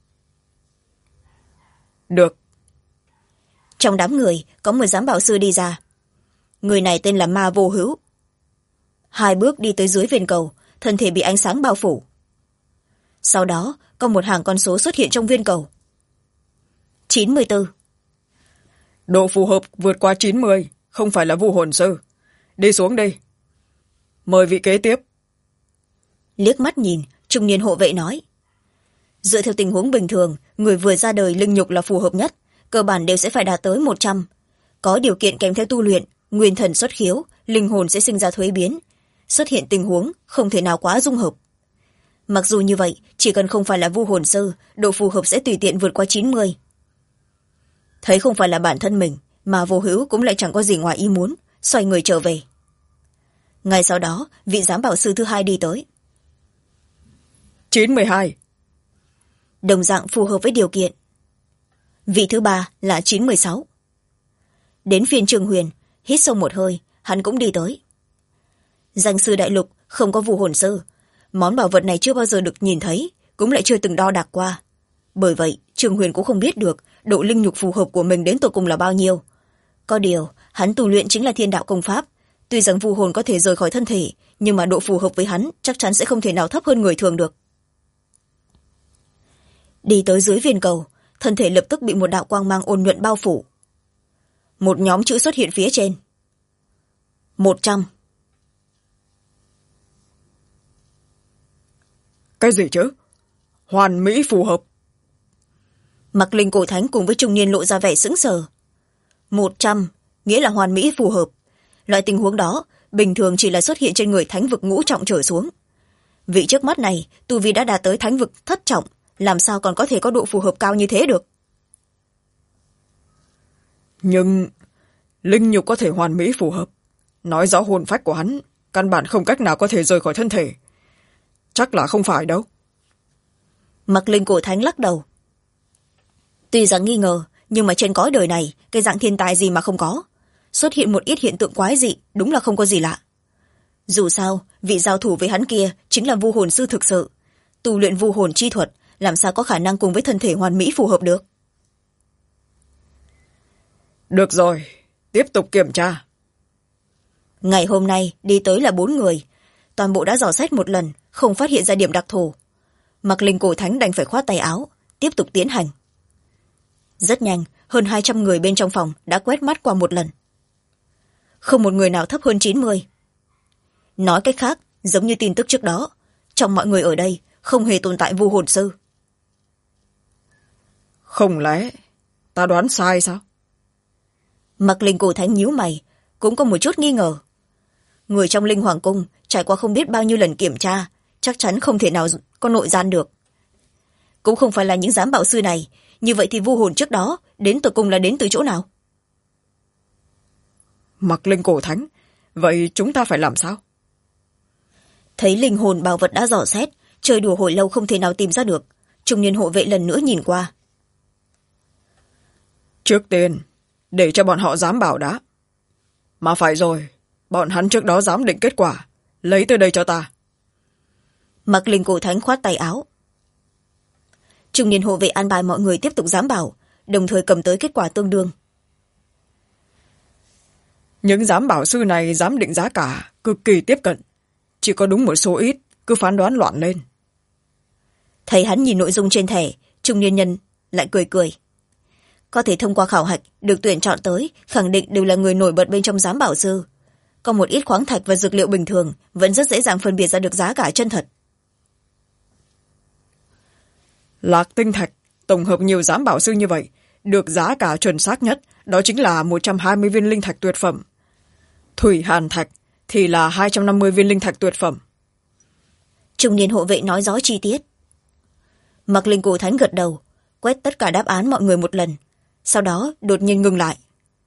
Được. Trong đám người có một giám bảo sư đi ra. Người này tên là Ma Vô Hữu. 2 bước đi tới dưới viên cầu, thân thể bị ánh sáng bao phủ. Sau đó có một hàng con số xuất hiện trong viên cầu. 94. Độ phù hợp vượt qua 90, không phải là vu hồn sư. Đi xuống đi. Mời vị kế tiếp. Liếc mắt nhìn, trung niên hộ vệ nói: Dựa theo tình huống bình thường, người vừa ra đời linh nhục là phù hợp nhất, cơ bản đều sẽ phải đạt tới 100. Có điều kiện kèm theo tu luyện, nguyên thần xuất khiếu, linh hồn sẽ sinh ra thuế biến. Xuất hiện tình huống không thể nào quá dung hợp. Mặc dù như vậy, chỉ cần không phải là vu hồn sư, độ phù hợp sẽ tùy tiện vượt qua 90. Thấy không phải là bản thân mình, mà Vô Hữu cũng lại chẳng có gì ngoài ý muốn, xoay người trở về. Ngay sau đó, vị giám bảo sư thứ 2 đi tới. 92. Đồng dạng phù hợp với điều kiện. Vị thứ 3 là 96. đến phiên Trương Huyền, hít sâu một hơi, hắn cũng đi tới. Danh sư đại lục không có vu hồn sư, món bảo vật này chưa bao giờ được nhìn thấy, cũng lại chưa từng đo đạc qua. Bởi vậy Trương Huyền cũng không biết được độ linh nhục phù hợp của mình đến tột cùng là bao nhiêu. Có điều hắn tu luyện chính là thiên đạo công pháp, tuy rằng vu hồn có thể rời khỏi thân thể, nhưng mà độ phù hợp với hắn chắc chắn sẽ không thể nào thấp hơn người thường được. Đi tới dưới viên cầu, thân thể lập tức bị một đạo quang mang ôn nhuận bao phủ. Một nhóm chữ xuất hiện phía trên. 100. Cái gì chứ? Hoàn mỹ phù hợp. Mặc Linh Cổ Thánh cùng với trung niên lộ ra vẻ sững sờ. 100 nghĩa là hoàn mỹ phù hợp. Loại tình huống đó bình thường chỉ là xuất hiện trên người thánh vực ngũ trọng trở xuống. Vị trước mắt này tu vi đã đạt tới thánh vực thất trọng, làm sao còn có thể có độ phù hợp cao như thế được? Nhưng linh nhục có thể hoàn mỹ phù hợp, nói rõ hồn phách của hắn căn bản không cách nào có thể rời khỏi thân thể. Chắc là không phải đâu. Mặc Linh Cổ Thánh lắc đầu. Tuy rằng nghi ngờ, nhưng mà trên cõi đời này cái dạng thiên tài gì mà không có, xuất hiện một ít hiện tượng quái dị đúng là không có gì lạ. Dù sao vị giao thủ với hắn kia chính là vu hồn sư thực sự, tu luyện vu hồn chi thuật, làm sao có khả năng cùng với thân thể hoàn mỹ phù hợp được? Được rồi, tiếp tục kiểm tra. Ngày hôm nay đi tới là 4 người, toàn bộ đã dò xét một lần, không phát hiện ra điểm đặc thù. Mặc Linh Cổ Thánh đành phải khoát tay áo, tiếp tục tiến hành. Rất nhanh, hơn 200 người bên trong phòng đã quét mắt qua một lần. Không một người nào thấp hơn 90. Nói cách khác, giống như tin tức trước đó, trong mọi người ở đây không hề tồn tại vu hồn sư. Không lẽ ta đoán sai sao? Mặc Linh Cổ Thánh nhíu mày, cũng có một chút nghi ngờ. Người trong Linh Hoàng Cung trải qua không biết bao nhiêu lần kiểm tra, chắc chắn không thể nào có nội gian được. Cũng không phải là những giám bảo sư này, như vậy thì vu hồn trước đó đến tột cùng là đến từ chỗ nào? Mặc Linh Cổ Thánh, vậy chúng ta phải làm sao? Thấy linh hồn bảo vật đã dò xét, chơi đùa hồi lâu không thể nào tìm ra được, trung niên hộ vệ lần nữa nhìn qua. Trước tiên để cho bọn họ giám bảo đã. Mà phải rồi, bọn hắn trước đó giám định kết quả, lấy tới đây cho ta. Mặc Linh Cổ Thánh khoát tay áo. Trung niên hộ vệ an bài mọi người tiếp tục giám bảo, đồng thời cầm tới kết quả tương đương. Những giám bảo sư này giám định giá cả cực kỳ tiếp cận, chỉ có đúng một số ít cứ phán đoán loạn lên. Thấy hắn nhìn nội dung trên thẻ, trung niên nhân lại cười cười. Có thể thông qua khảo hạch được tuyển chọn tới, khẳng định đều là người nổi bật bên trong giám bảo sư. Có một ít khoáng thạch và dược liệu bình thường vẫn rất dễ dàng phân biệt ra được giá cả chân thật. Lạc tinh thạch tổng hợp nhiều giám bảo sư như vậy, được giá cả chuẩn xác nhất đó chính là 120 viên linh thạch tuyệt phẩm. Thủy hàn thạch thì là 250 viên linh thạch tuyệt phẩm. Trung niên hộ vệ nói rõ chi tiết. Mặc Linh Cổ Thánh gật đầu, quét tất cả đáp án mọi người một lần, sau đó đột nhiên ngừng lại.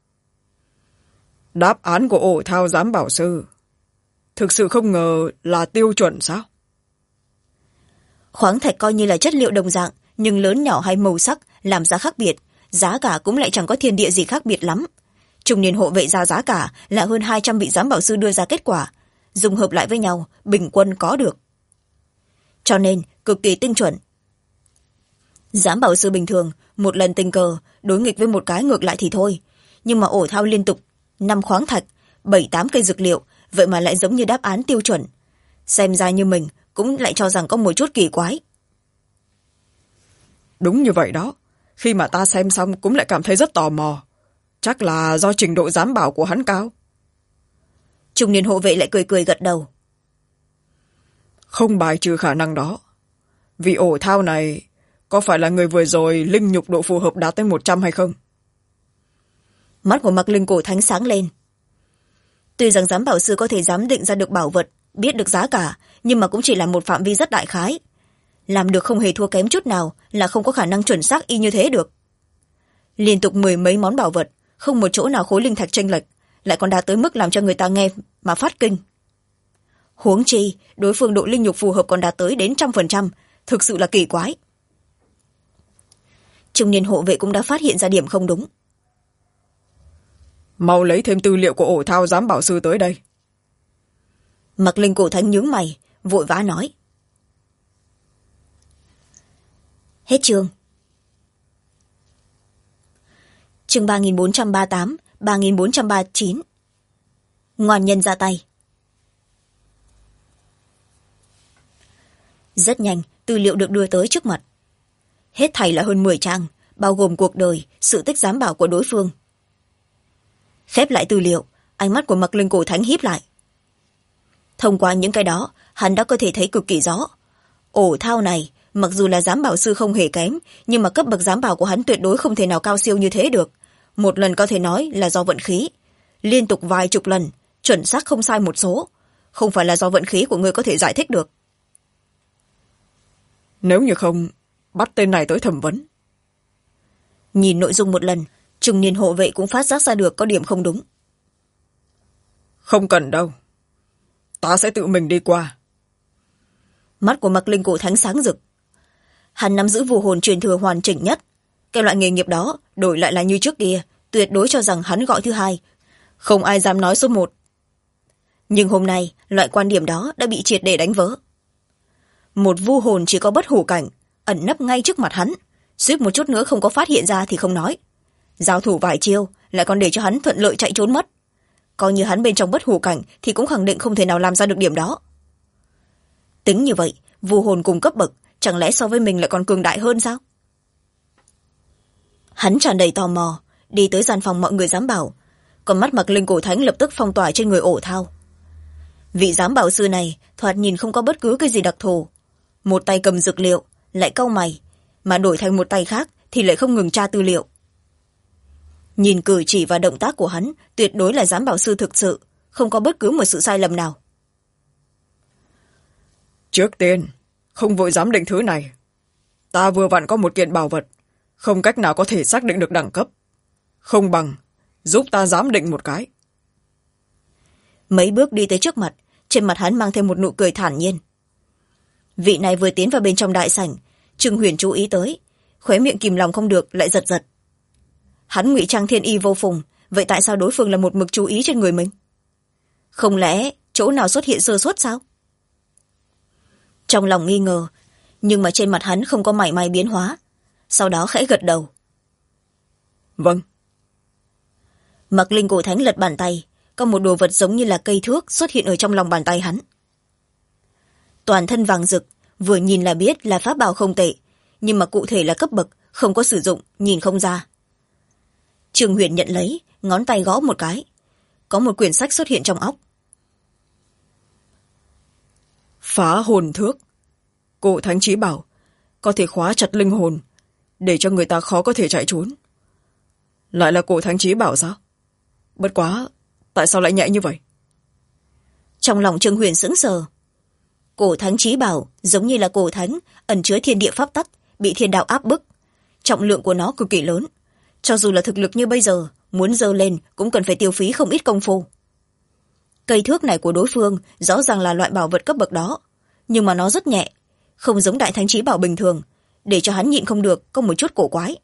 Đáp án của ổ thao giám bảo sư thực sự không ngờ là tiêu chuẩn sao? Khoáng thạch coi như là chất liệu đồng dạng, nhưng lớn nhỏ hay màu sắc làm giá khác biệt, giá cả cũng lại chẳng có thiên địa gì khác biệt lắm. Trung niên hộ vệ ra giá cả là hơn 200 vị giám bảo sư đưa ra kết quả, dùng hợp lại với nhau bình quân có được, cho nên cực kỳ tinh chuẩn. Giám bảo sư bình thường một lần tình cờ đối nghịch với một cái ngược lại thì thôi, nhưng mà ổ thao liên tục 5 khoáng thạch, 7-8 cây dược liệu, vậy mà lại giống như đáp án tiêu chuẩn. Xem ra như mình cũng lại cho rằng có một chút kỳ quái. Đúng như vậy đó, khi mà ta xem xong cũng lại cảm thấy rất tò mò. Chắc là do trình độ giám bảo của hắn cao. Trung niên hộ vệ lại cười cười gật đầu. Không bài trừ khả năng đó. Vì ổ thao này có phải là người vừa rồi linh nhục độ phù hợp đạt tới 100 hay không? Mắt của Mặc Linh Cổ Thánh sáng lên. Tuy rằng giám bảo sư có thể giám định ra được bảo vật, biết được giá cả, nhưng mà cũng chỉ là một phạm vi rất đại khái. Làm được không hề thua kém chút nào là không có khả năng chuẩn xác y như thế được. Liên tục 10 mấy món bảo vật, không một chỗ nào khối linh thạch chênh lệch, lại còn đạt tới mức làm cho người ta nghe mà phát kinh. Huống chi, đối phương độ linh nhục phù hợp còn đạt tới đến 100%, thực sự là kỳ quái. Trung niên hộ vệ cũng đã phát hiện ra điểm không đúng. Mau lấy thêm tư liệu của ổ thao giám bảo sư tới đây. Mặc Linh Cổ Thánh nhướng mày vội vã nói. Hết chương. Chương 3438, 3439. Ngoan nhân ra tay. Rất nhanh, tư liệu được đưa tới trước mặt. Hết thảy là hơn 10 trang, bao gồm cuộc đời, sự tích giám bảo của đối phương. Khép lại tư liệu, ánh mắt của Mặc Linh Cổ Thánh híp lại. Thông qua những cái đó, hắn đã có thể thấy cực kỳ rõ. Ổ thao này, mặc dù là giám bảo sư không hề kém, nhưng mà cấp bậc giám bảo của hắn tuyệt đối không thể nào cao siêu như thế được. Một lần có thể nói là do vận khí. Liên tục vài chục lần, chuẩn xác không sai một số. Không phải là do vận khí của người có thể giải thích được. Nếu như không, bắt tên này tới thẩm vấn. Nhìn nội dung một lần, trung niên hộ vệ cũng phát giác ra được có điểm không đúng. Không cần đâu. Ta sẽ tự mình đi qua. Mắt của Mặc Linh Cổ Thánh sáng rực. Hắn nắm giữ vu hồn truyền thừa hoàn chỉnh nhất. Cái loại nghề nghiệp đó đổi lại là như trước kia, tuyệt đối cho rằng hắn gọi thứ hai, không ai dám nói số một. Nhưng hôm nay loại quan điểm đó đã bị triệt để đánh vỡ. Một vu hồn chỉ có bất hủ cảnh ẩn nấp ngay trước mặt hắn, suýt một chút nữa không có phát hiện ra thì không nói, giao thủ vài chiêu lại còn để cho hắn thuận lợi chạy trốn mất. Coi như hắn bên trong bất hủ cảnh thì cũng khẳng định không thể nào làm ra được điểm đó. Tính như vậy, vu hồn cùng cấp bậc chẳng lẽ so với mình lại còn cường đại hơn sao? Hắn tràn đầy tò mò đi tới gian phòng mọi người giám bảo, còn mắt Mặc Linh Cổ Thánh lập tức phong tỏa trên người ổ thao. Vị giám bảo sư này thoạt nhìn không có bất cứ cái gì đặc thù, một tay cầm dược liệu lại cau mày, mà đổi thành một tay khác thì lại không ngừng tra tư liệu. Nhìn cử chỉ và động tác của hắn tuyệt đối là giám bảo sư thực sự, không có bất cứ một sự sai lầm nào. Trước tiên, không vội giám định thứ này. Ta vừa vặn có một kiện bảo vật, không cách nào có thể xác định được đẳng cấp. Không bằng, giúp ta giám định một cái. Mấy bước đi tới trước mặt, trên mặt hắn mang thêm một nụ cười thản nhiên. Vị này vừa tiến vào bên trong đại sảnh, Trương Huyền chú ý tới, khóe miệng kìm lòng không được lại giật giật. Hắn ngụy trang thiên y vô phùng, vậy tại sao đối phương là một mực chú ý trên người mình? Không lẽ chỗ nào xuất hiện sơ suất sao? Trong lòng nghi ngờ, nhưng mà trên mặt hắn không có mảy may biến hóa, sau đó khẽ gật đầu. Vâng. Mặc Linh Cổ Thánh lật bàn tay, có một đồ vật giống như là cây thước xuất hiện ở trong lòng bàn tay hắn. Toàn thân vàng rực, vừa nhìn là biết là pháp bảo không tệ, nhưng mà cụ thể là cấp bậc không có sử dụng, nhìn không ra. Trương Huyền nhận lấy, ngón tay gõ một cái, có một quyển sách xuất hiện trong óc. Phá hồn thước. Cổ thánh chí bảo có thể khóa chặt linh hồn, để cho người ta khó có thể chạy trốn. Lại là cổ thánh chí bảo sao? Bất quá, tại sao lại nhẹ như vậy? Trong lòng Trương Huyền sững sờ. Cổ thánh chí bảo giống như là cổ thánh ẩn chứa thiên địa pháp tắc, bị thiên đạo áp bức, trọng lượng của nó cực kỳ lớn, cho dù là thực lực như bây giờ muốn giơ lên cũng cần phải tiêu phí không ít công phu. Cây thước này của đối phương rõ ràng là loại bảo vật cấp bậc đó, nhưng mà nó rất nhẹ, không giống đại thánh chí bảo bình thường, để cho hắn nhịn không được có một chút cổ quái.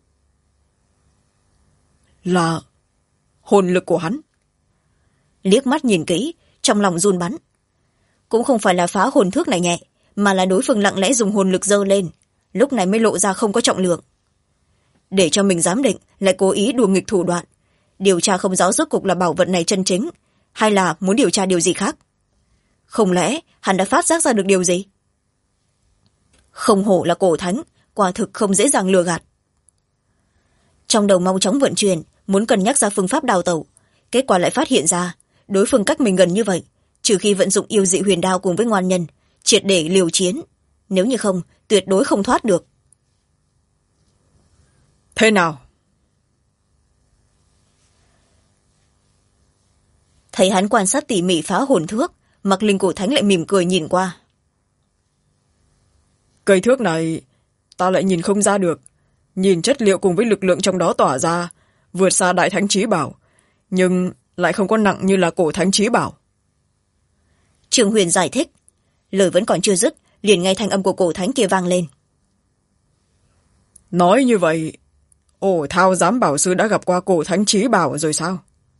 Là hồn lực của hắn. Liếc mắt nhìn kỹ, trong lòng run bắn. Cũng không phải là phá hồn thước này nhẹ, mà là đối phương lặng lẽ dùng hồn lực giơ lên, lúc này mới lộ ra không có trọng lượng. Để cho mình giám định lại cố ý đùa nghịch thủ đoạn, điều tra không rõ rốt cục là bảo vật này chân chính hay là muốn điều tra điều gì khác. Không lẽ hắn đã phát giác ra được điều gì? Không hổ là cổ thánh, quả thực không dễ dàng lừa gạt. Trong đầu mau chóng vận chuyển, muốn cân nhắc ra phương pháp đào tẩu, kết quả lại phát hiện ra đối phương cách mình gần như vậy, trừ khi vận dụng yêu dị huyền đao cùng với ngoan nhân triệt để liều chiến, nếu như không tuyệt đối không thoát được. Thế nào? Thấy hắn quan sát tỉ mỉ phá hồn thước, Mặc Linh Cổ Thánh lại mỉm cười nhìn qua. Cây thước này ta lại nhìn không ra được, nhìn chất liệu cùng với lực lượng trong đó tỏa ra vượt xa đại thánh chí bảo, nhưng lại không có nặng như là cổ thánh chí bảo. Trương Huyền giải thích, lời vẫn còn chưa dứt, liền nghe thanh âm của cổ thánh kia vang lên. Nói như vậy, ổ thao giám bảo sư đã gặp qua cổ thánh chí bảo rồi sao?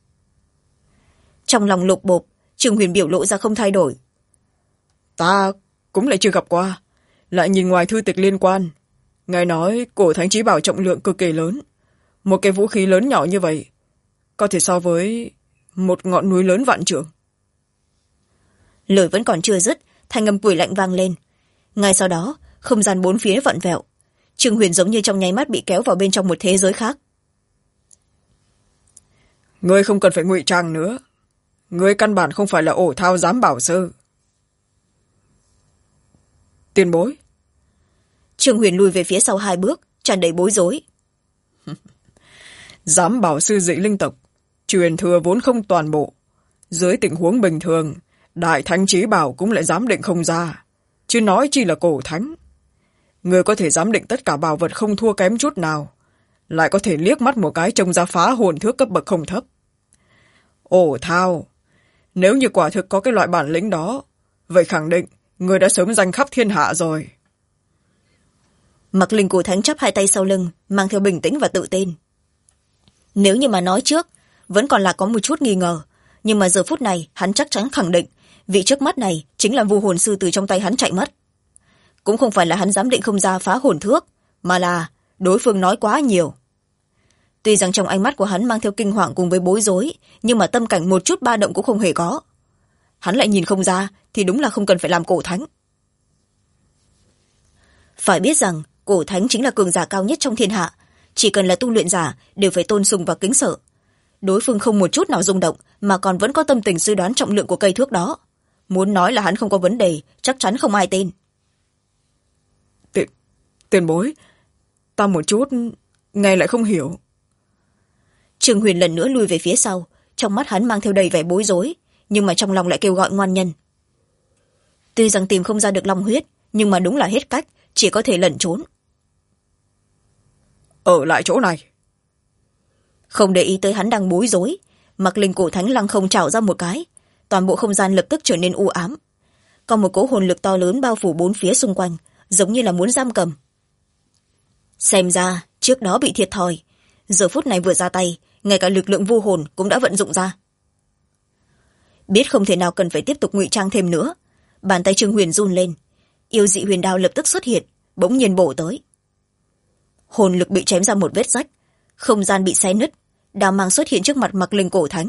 Trong lòng lục bộp, Trương Huyền biểu lộ ra không thay đổi. Ta cũng lại chưa gặp qua, lại nhìn ngoài thư tịch liên quan. Ngài nói cổ thánh chí bảo trọng lượng cực kỳ lớn. Một cái vũ khí lớn nhỏ như vậy, có thể so với một ngọn núi lớn vạn trượng. Lời vẫn còn chưa dứt, thanh âm cười lạnh vang lên. Ngay sau đó, không gian bốn phía vặn vẹo. Trương Huyền giống như trong nháy mắt bị kéo vào bên trong một thế giới khác. Ngươi không cần phải ngụy trang nữa. Ngươi căn bản không phải là ổ thao giám bảo sư. Tiền bối. Trương Huyền lùi về phía sau 2 bước, tràn đầy bối rối. Giám bảo sư dị linh tộc, truyền thừa vốn không toàn bộ. Dưới tình huống bình thường, đại thánh chí bảo cũng lại giám định không ra, chứ nói chi là cổ thánh. Người có thể giám định tất cả bảo vật không thua kém chút nào, lại có thể liếc mắt một cái trông ra phá hồn thước cấp bậc không thấp. Ồ thao, nếu như quả thực có cái loại bản lĩnh đó, vậy khẳng định người đã sớm danh khắp thiên hạ rồi. Mặc linh cổ thánh chắp 2 tay sau lưng, mang theo bình tĩnh và tự tin. Nếu như mà nói trước, vẫn còn là có một chút nghi ngờ, nhưng mà giờ phút này hắn chắc chắn khẳng định vị trước mắt này chính là vu hồn sư từ trong tay hắn chạy mất. Cũng không phải là hắn giám định không ra phá hồn thước, mà là đối phương nói quá nhiều. Tuy rằng trong ánh mắt của hắn mang theo kinh hoàng cùng với bối rối, nhưng mà tâm cảnh một chút ba động cũng không hề có. Hắn lại nhìn không ra thì đúng là không cần phải làm cổ thánh. Phải biết rằng cổ thánh chính là cường giả cao nhất trong thiên hạ, chỉ cần là tu luyện giả đều phải tôn sùng và kính sợ. Đối phương không một chút nào rung động mà còn vẫn có tâm tình suy đoán trọng lượng của cây thước đó. Muốn nói là hắn không có vấn đề, chắc chắn không ai tin. Tiền bối, ta một chút nghe lại không hiểu. Trương Huyền lần nữa lùi về phía sau, trong mắt hắn mang theo đầy vẻ bối rối, nhưng mà trong lòng lại kêu gọi ngoan nhân. Tuy rằng tìm không ra được long huyết, nhưng mà đúng là hết cách, chỉ có thể lẩn trốn. Ở lại chỗ này. Không để ý tới hắn đang bối rối, Mặc linh cổ thánh lăng không trào ra một cái, toàn bộ không gian lập tức trở nên u ám. Còn một cỗ hồn lực to lớn bao phủ bốn phía xung quanh, giống như là muốn giam cầm. Xem ra trước đó bị thiệt thòi, giờ phút này vừa ra tay, ngay cả lực lượng vu hồn cũng đã vận dụng ra. Biết không thể nào cần phải tiếp tục ngụy trang thêm nữa, bàn tay Trương Huyền run lên, yêu dị huyền đao lập tức xuất hiện, bỗng nhiên bổ tới. Hồn lực bị chém ra một vết rách, không gian bị xé nứt, đao mang xuất hiện trước mặt Mặc linh cổ thánh.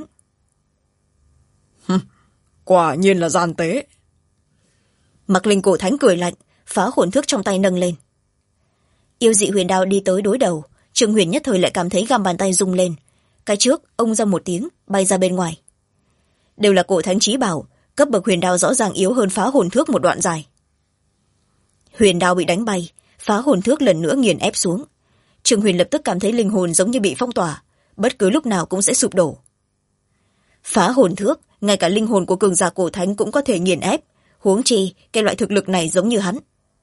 Quả nhiên là gian tế. Mặc linh cổ thánh cười lạnh, phá hồn thước trong tay nâng lên. Yêu dị huyền đao đi tới đối đầu, Trương Huyền nhất thời lại cảm thấy găm bàn tay rung lên, cái trước ông ra một tiếng bay ra bên ngoài. Đều là cổ thánh chí bảo, cấp bậc huyền đao rõ ràng yếu hơn phá hồn thước một đoạn dài. Huyền đao bị đánh bay, phá hồn thước lần nữa nghiền ép xuống. Trương Huyền lập tức cảm thấy linh hồn giống như bị phong tỏa, bất cứ lúc nào cũng sẽ sụp đổ. Phá hồn thước, ngay cả linh hồn của cường giả cổ thánh cũng có thể nghiền ép, huống chi cái loại thực lực này giống như hắn.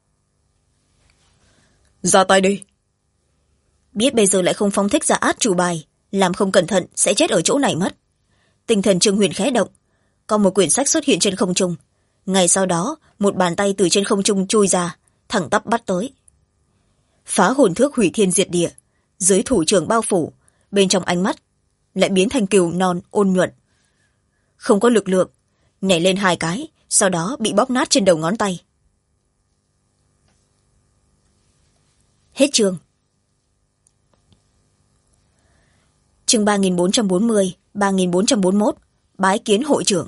Ra tay đi. Biết bây giờ lại không phóng thích ra át chủ bài, làm không cẩn thận sẽ chết ở chỗ này mất. Tinh thần Trương Huyền khẽ động, có một quyển sách xuất hiện trên không trung. Ngay sau đó một bàn tay từ trên không trung chui ra, thẳng tắp bắt tới. Phá hồn thước hủy thiên diệt địa, dưới thủ trưởng bao phủ, bên trong ánh mắt lại biến thành cừu non ôn nhuận. Không có lực lượng, nhảy lên 2 cái, sau đó bị bóp nát trên đầu ngón tay. Hết chương. Chương 3440, 3441, bái kiến hội trưởng.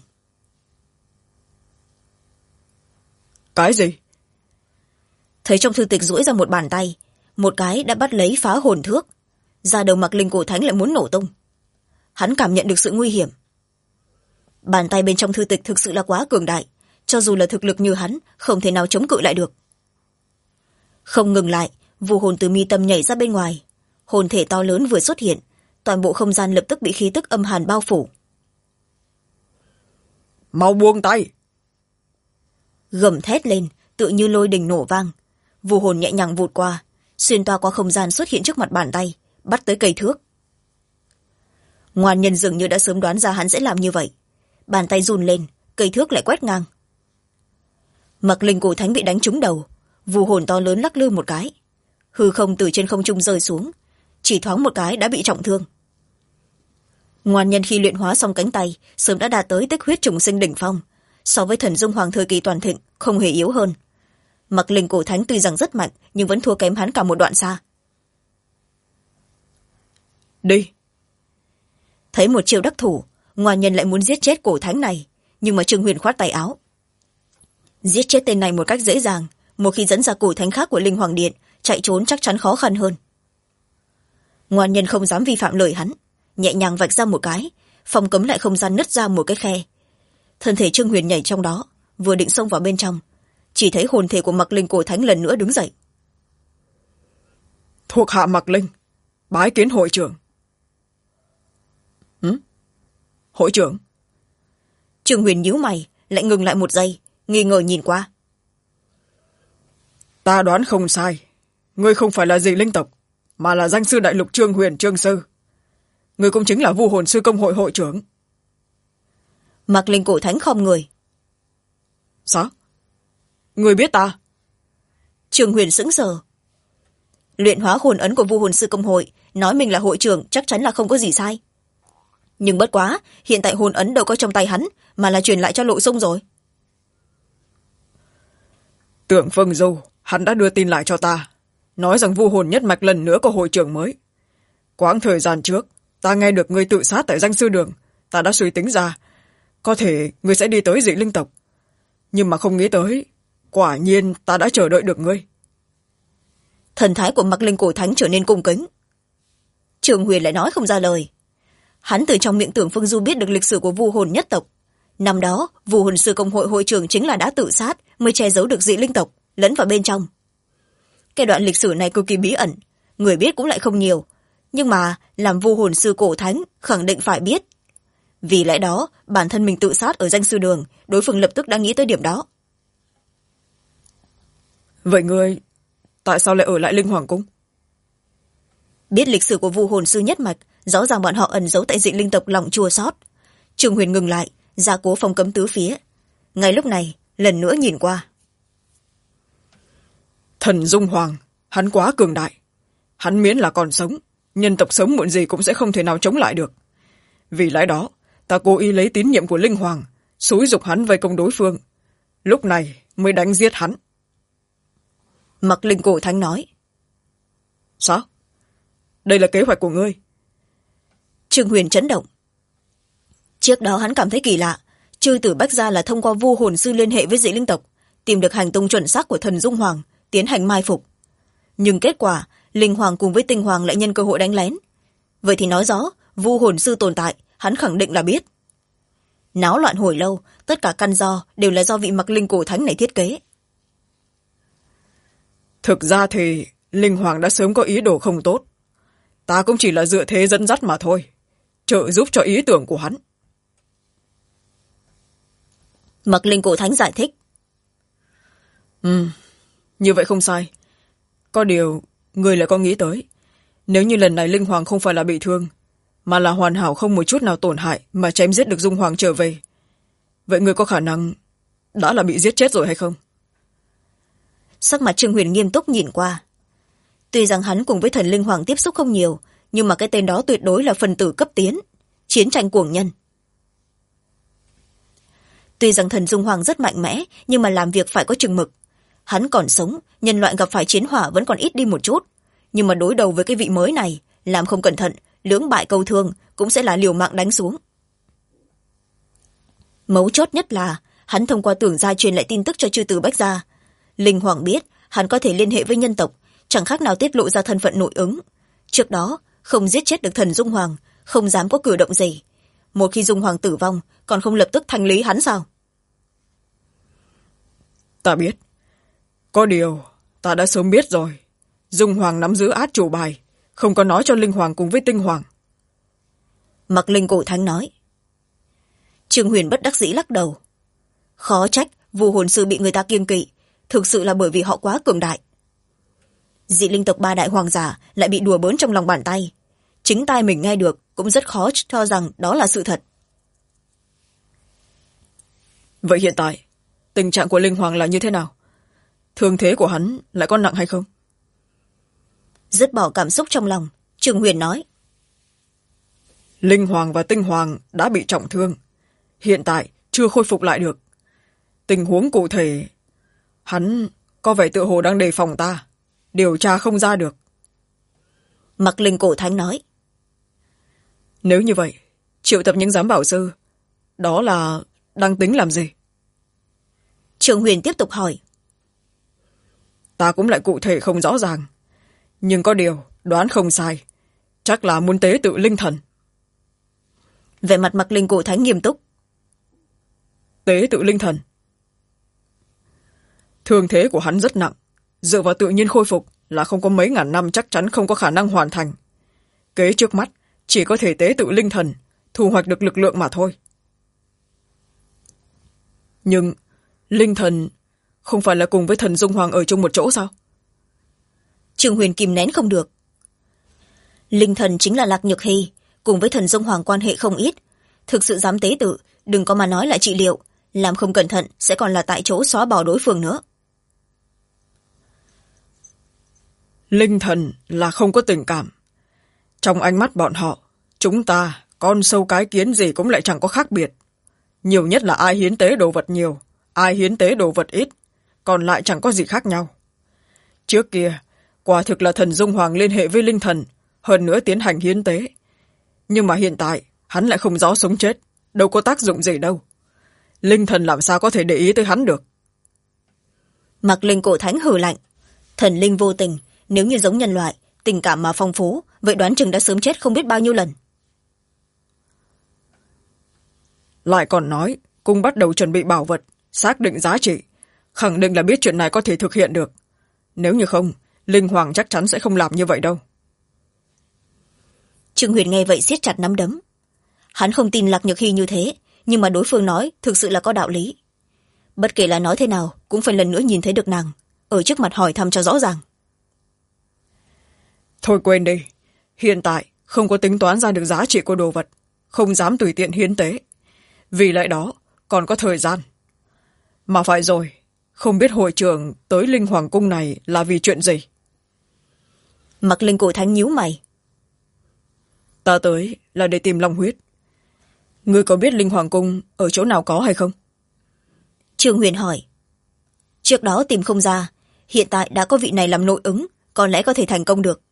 Cái gì? Thấy trong thư tịch duỗi ra một bàn tay, một cái đã bắt lấy phá hồn thước, da đầu Mặc linh cổ thánh lại muốn nổ tung. Hắn cảm nhận được sự nguy hiểm. Bàn tay bên trong thư tịch thực sự là quá cường đại, cho dù là thực lực như hắn không thể nào chống cự lại được. Không ngừng lại, vu hồn từ mi tâm nhảy ra bên ngoài, hồn thể to lớn vừa xuất hiện, toàn bộ không gian lập tức bị khí tức âm hàn bao phủ. Mau buông tay. Gầm thét lên, tự như lôi đình nổ vang, vu hồn nhẹ nhàng vụt qua, xuyên toa qua không gian xuất hiện trước mặt bàn tay, bắt tới cây thước. Ngoan nhân dường như đã sớm đoán ra hắn sẽ làm như vậy, bàn tay run lên, cây thước lại quét ngang. Mặc linh cổ thánh bị đánh trúng đầu, vu hồn to lớn lắc lư một cái, hư không từ trên không trung rơi xuống, chỉ thoáng một cái đã bị trọng thương. Ngoan nhân khi luyện hóa xong cánh tay sớm đã đạt tới tích huyết trùng sinh đỉnh phong, so với thần dung hoàng thời kỳ toàn thịnh không hề yếu hơn. Mặc linh cổ thánh tuy rằng rất mạnh nhưng vẫn thua kém hắn cả một đoạn xa. Đi. Thấy một chiêu đắc thủ, ngoan nhân lại muốn giết chết cổ thánh này, nhưng mà Trương Huyền khoát tay áo. Giết chết tên này một cách dễ dàng, một khi dẫn ra cổ thánh khác của linh hoàng điện, chạy trốn chắc chắn khó khăn hơn. Ngoan nhân không dám vi phạm lời hắn, nhẹ nhàng vạch ra một cái, phòng cấm lại không gian nứt ra một cái khe. Thân thể Trương Huyền nhảy trong đó, vừa định xông vào bên trong, chỉ thấy hồn thể của Mặc Linh cổ thánh lần nữa đứng dậy. Thuộc hạ Mặc Linh, bái kiến hội trưởng. Hội trưởng? Trương Huyền nhíu mày, lại ngừng lại một giây, nghi ngờ nhìn qua. Ta đoán không sai, ngươi không phải là dị linh tộc, mà là danh sư đại lục Trương Huyền Trương sư. Ngươi cũng chính là Vu hồn sư công hội hội trưởng. Mặc Linh cổ thánh khom người. Sao? Ngươi biết ta? Trương Huyền sững sờ. Luyện hóa hồn ấn của Vu hồn sư công hội, nói mình là hội trưởng chắc chắn là không có gì sai. Nhưng bất quá, hiện tại hồn ấn đâu có trong tay hắn, mà là truyền lại cho Lộ Sung rồi. Tưởng Phương Du, hắn đã đưa tin lại cho ta, nói rằng Vu hồn nhất mạch lần nữa có hội trưởng mới. Quãng thời gian trước, ta nghe được ngươi tự sát tại danh sư đường, ta đã suy tính ra, có thể ngươi sẽ đi tới dị linh tộc. Nhưng mà không nghĩ tới, quả nhiên ta đã chờ đợi được ngươi. Thần thái của Mặc Linh cổ thánh trở nên cung kính. Trương Huyền lại nói không ra lời. Hắn từ trong miệng Tưởng Phương Du biết được lịch sử của Vu hồn nhất tộc. Năm đó, Vu hồn sư công hội hội trưởng chính là đã tự sát mới che giấu được dị linh tộc, lẫn vào bên trong. Cái đoạn lịch sử này cực kỳ bí ẩn, người biết cũng lại không nhiều. Nhưng mà, làm Vu hồn sư cổ thánh, khẳng định phải biết. Vì lẽ đó, bản thân mình tự sát ở danh sư đường, đối phương lập tức đã nghĩ tới điểm đó. Vậy ngươi, tại sao lại ở lại Linh Hoàng Cung? Biết lịch sử của Vu hồn sư nhất mạch, rõ ràng bọn họ ẩn giấu tại dị linh tộc lòng chua xót. Trương Huyền ngừng lại, gia cố phòng cấm tứ phía. Ngay lúc này, lần nữa nhìn qua. Thần Dung Hoàng, hắn quá cường đại. Hắn miễn là còn sống, nhân tộc sớm muộn gì cũng sẽ không thể nào chống lại được. Vì lẽ đó, ta cố ý lấy tín nhiệm của Linh Hoàng, xúi giục hắn vây công đối phương. Lúc này mới đánh giết hắn. Mặc Linh cổ thánh nói. Sao? Đây là kế hoạch của ngươi? Trương Huyền chấn động. Trước đó hắn cảm thấy kỳ lạ, chư tử Bách Gia là thông qua Vu hồn sư liên hệ với dị linh tộc, tìm được hành tung chuẩn xác của thần Dung Hoàng, tiến hành mai phục. Nhưng kết quả, Linh Hoàng cùng với Tinh Hoàng lại nhân cơ hội đánh lén. Vậy thì nói rõ, Vu hồn sư tồn tại, hắn khẳng định là biết. Náo loạn hồi lâu, tất cả căn do đều là do vị Mặc Linh cổ thánh này thiết kế. Thực ra thì Linh Hoàng đã sớm có ý đồ không tốt. Ta cũng chỉ là dựa thế dẫn dắt mà thôi, trợ giúp cho ý tưởng của hắn. Mặc Linh cổ thánh giải thích. Như vậy không sai. Có điều, người lại có nghĩ tới, nếu như lần này Linh Hoàng không phải là bị thương, mà là hoàn hảo không một chút nào tổn hại mà chém giết được Dung Hoàng trở về, vậy người có khả năng đã là bị giết chết rồi hay không? Sắc mặt Trương Huyền nghiêm túc nhìn qua. Tuy rằng hắn cùng với thần Linh Hoàng tiếp xúc không nhiều, nhưng mà cái tên đó tuyệt đối là phần tử cấp tiến, chiến tranh cuồng nhân. Tuy rằng thần Dung Hoàng rất mạnh mẽ, nhưng mà làm việc phải có chừng mực. Hắn còn sống, nhân loại gặp phải chiến hỏa vẫn còn ít đi một chút. Nhưng mà đối đầu với cái vị mới này, làm không cẩn thận, lưỡng bại câu thương cũng sẽ là liều mạng đánh xuống. Mấu chốt nhất là, hắn thông qua Tưởng gia truyền lại tin tức cho chư tử Bách Gia. Linh Hoàng biết, hắn có thể liên hệ với nhân tộc, chẳng khác nào tiết lộ ra thân phận nội ứng. Trước đó, không giết chết được thần Dung Hoàng, không dám có cử động gì. Một khi Dung Hoàng tử vong, còn không lập tức thanh lý hắn sao? Ta biết. Có điều, ta đã sớm biết rồi. Dung Hoàng nắm giữ át chủ bài, không có nói cho Linh Hoàng cùng với Tinh Hoàng. Mặc Linh cổ thánh nói. Trương Huyền bất đắc dĩ lắc đầu. Khó trách, Vu hồn sư bị người ta kiêng kỵ, thực sự là bởi vì họ quá cường đại. Dị linh tộc ba đại hoàng giả lại bị đùa bỡn trong lòng bàn tay. Chính tai mình nghe được cũng rất khó cho rằng đó là sự thật. Vậy hiện tại, tình trạng của Linh Hoàng là như thế nào? Thương thế của hắn lại có nặng hay không? Dứt bỏ cảm xúc trong lòng, Trương Huyền nói. Linh Hoàng và Tinh Hoàng đã bị trọng thương, hiện tại chưa khôi phục lại được. Tình huống cụ thể, hắn có vẻ tựa hồ đang đề phòng ta, điều tra không ra được. Mặc Linh Cổ Thánh nói. Nếu như vậy, triệu tập những giám bảo sư, đó là đang tính làm gì? Trương Huyền tiếp tục hỏi. Ta cũng lại cụ thể không rõ ràng, nhưng có điều đoán không sai, chắc là muốn tế tự linh thần. Vẻ mặt Mặc Linh Cổ Thánh nghiêm túc. Tế tự linh thần? Thương thế của hắn rất nặng, dựa vào tự nhiên khôi phục là không có mấy ngàn năm chắc chắn không có khả năng hoàn thành. Kế trước mắt chỉ có thể tế tự linh thần, thu hoạch được lực lượng mà thôi. Nhưng linh thần không phải là cùng với thần Dung Hoàng ở chung một chỗ sao? Trương Huyền kìm nén không được. Linh thần chính là Lạc Nhược Hy, cùng với thần Dung Hoàng quan hệ không ít. Thực sự dám tế tự, đừng có mà nói là trị liệu, làm không cẩn thận sẽ còn là tại chỗ xóa bỏ đối phương nữa. Linh thần là không có tình cảm. Trong ánh mắt bọn họ, chúng ta, con sâu cái kiến gì cũng lại chẳng có khác biệt. Nhiều nhất là ai hiến tế đồ vật nhiều, ai hiến tế đồ vật ít, còn lại chẳng có gì khác nhau. Trước kia, quả thực là thần Dung Hoàng liên hệ với linh thần, hơn nữa tiến hành hiến tế. Nhưng mà hiện tại, hắn lại không rõ sống chết, đâu có tác dụng gì đâu. Linh thần làm sao có thể để ý tới hắn được? Mặc Linh Cổ Thánh hừ lạnh. Thần linh vô tình, nếu như giống nhân loại, tình cảm mà phong phú, vậy đoán chừng đã sớm chết không biết bao nhiêu lần. Lại còn nói, cung bắt đầu chuẩn bị bảo vật, xác định giá trị, khẳng định là biết chuyện này có thể thực hiện được. Nếu như không, Linh Hoàng chắc chắn sẽ không làm như vậy đâu. Trương Huyền nghe vậy siết chặt nắm đấm. Hắn không tin Lạc Nhược Hy như thế, nhưng mà đối phương nói thực sự là có đạo lý. Bất kể là nói thế nào, cũng phải lần nữa nhìn thấy được nàng, ở trước mặt hỏi thăm cho rõ ràng. Thôi quên đi, hiện tại không có tính toán ra được giá trị của đồ vật, không dám tùy tiện hiến tế. Vì lẽ đó, còn có thời gian. Mà phải rồi, không biết hội trưởng tới Linh Hoàng Cung này là vì chuyện gì? Mặc Linh Cổ Thánh nhíu mày. Ta tới là để tìm long huyết. Ngươi có biết Linh Hoàng Cung ở chỗ nào có hay không? Trương Huyền hỏi. Trước đó tìm không ra, hiện tại đã có vị này làm nội ứng, có lẽ có thể thành công được.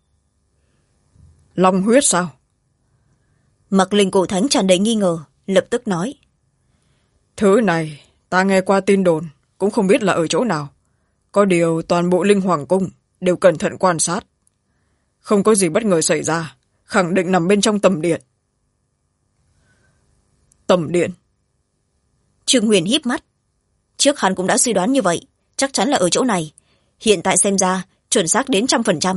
Long huyết sao? Mặc Linh Cổ Thánh tràn đầy nghi ngờ, lập tức nói. Thứ này, ta nghe qua tin đồn, cũng không biết là ở chỗ nào. Có điều toàn bộ Linh Hoàng Cung đều cẩn thận quan sát. Không có gì bất ngờ xảy ra, khẳng định nằm bên trong tầm điện. Tầm điện? Trương Huyền híp mắt. Trước hắn cũng đã suy đoán như vậy, chắc chắn là ở chỗ này. Hiện tại xem ra, chuẩn xác đến 100%.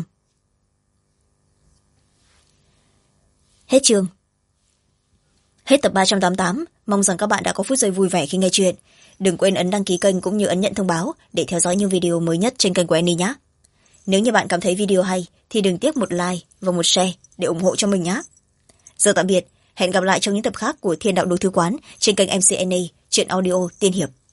Hết chương. Hết tập 388, mong rằng các bạn đã có phút giây vui vẻ khi nghe chuyện. Đừng quên ấn đăng ký kênh cũng như ấn nhận thông báo để theo dõi những video mới nhất trên kênh của Annie nhé. Nếu như bạn cảm thấy video hay thì đừng tiếc một like và một share để ủng hộ cho mình nhé. Giờ tạm biệt, hẹn gặp lại trong những tập khác của Thiên Đạo Đồ Thư Quán trên kênh MC Annie, truyện audio tiên hiệp.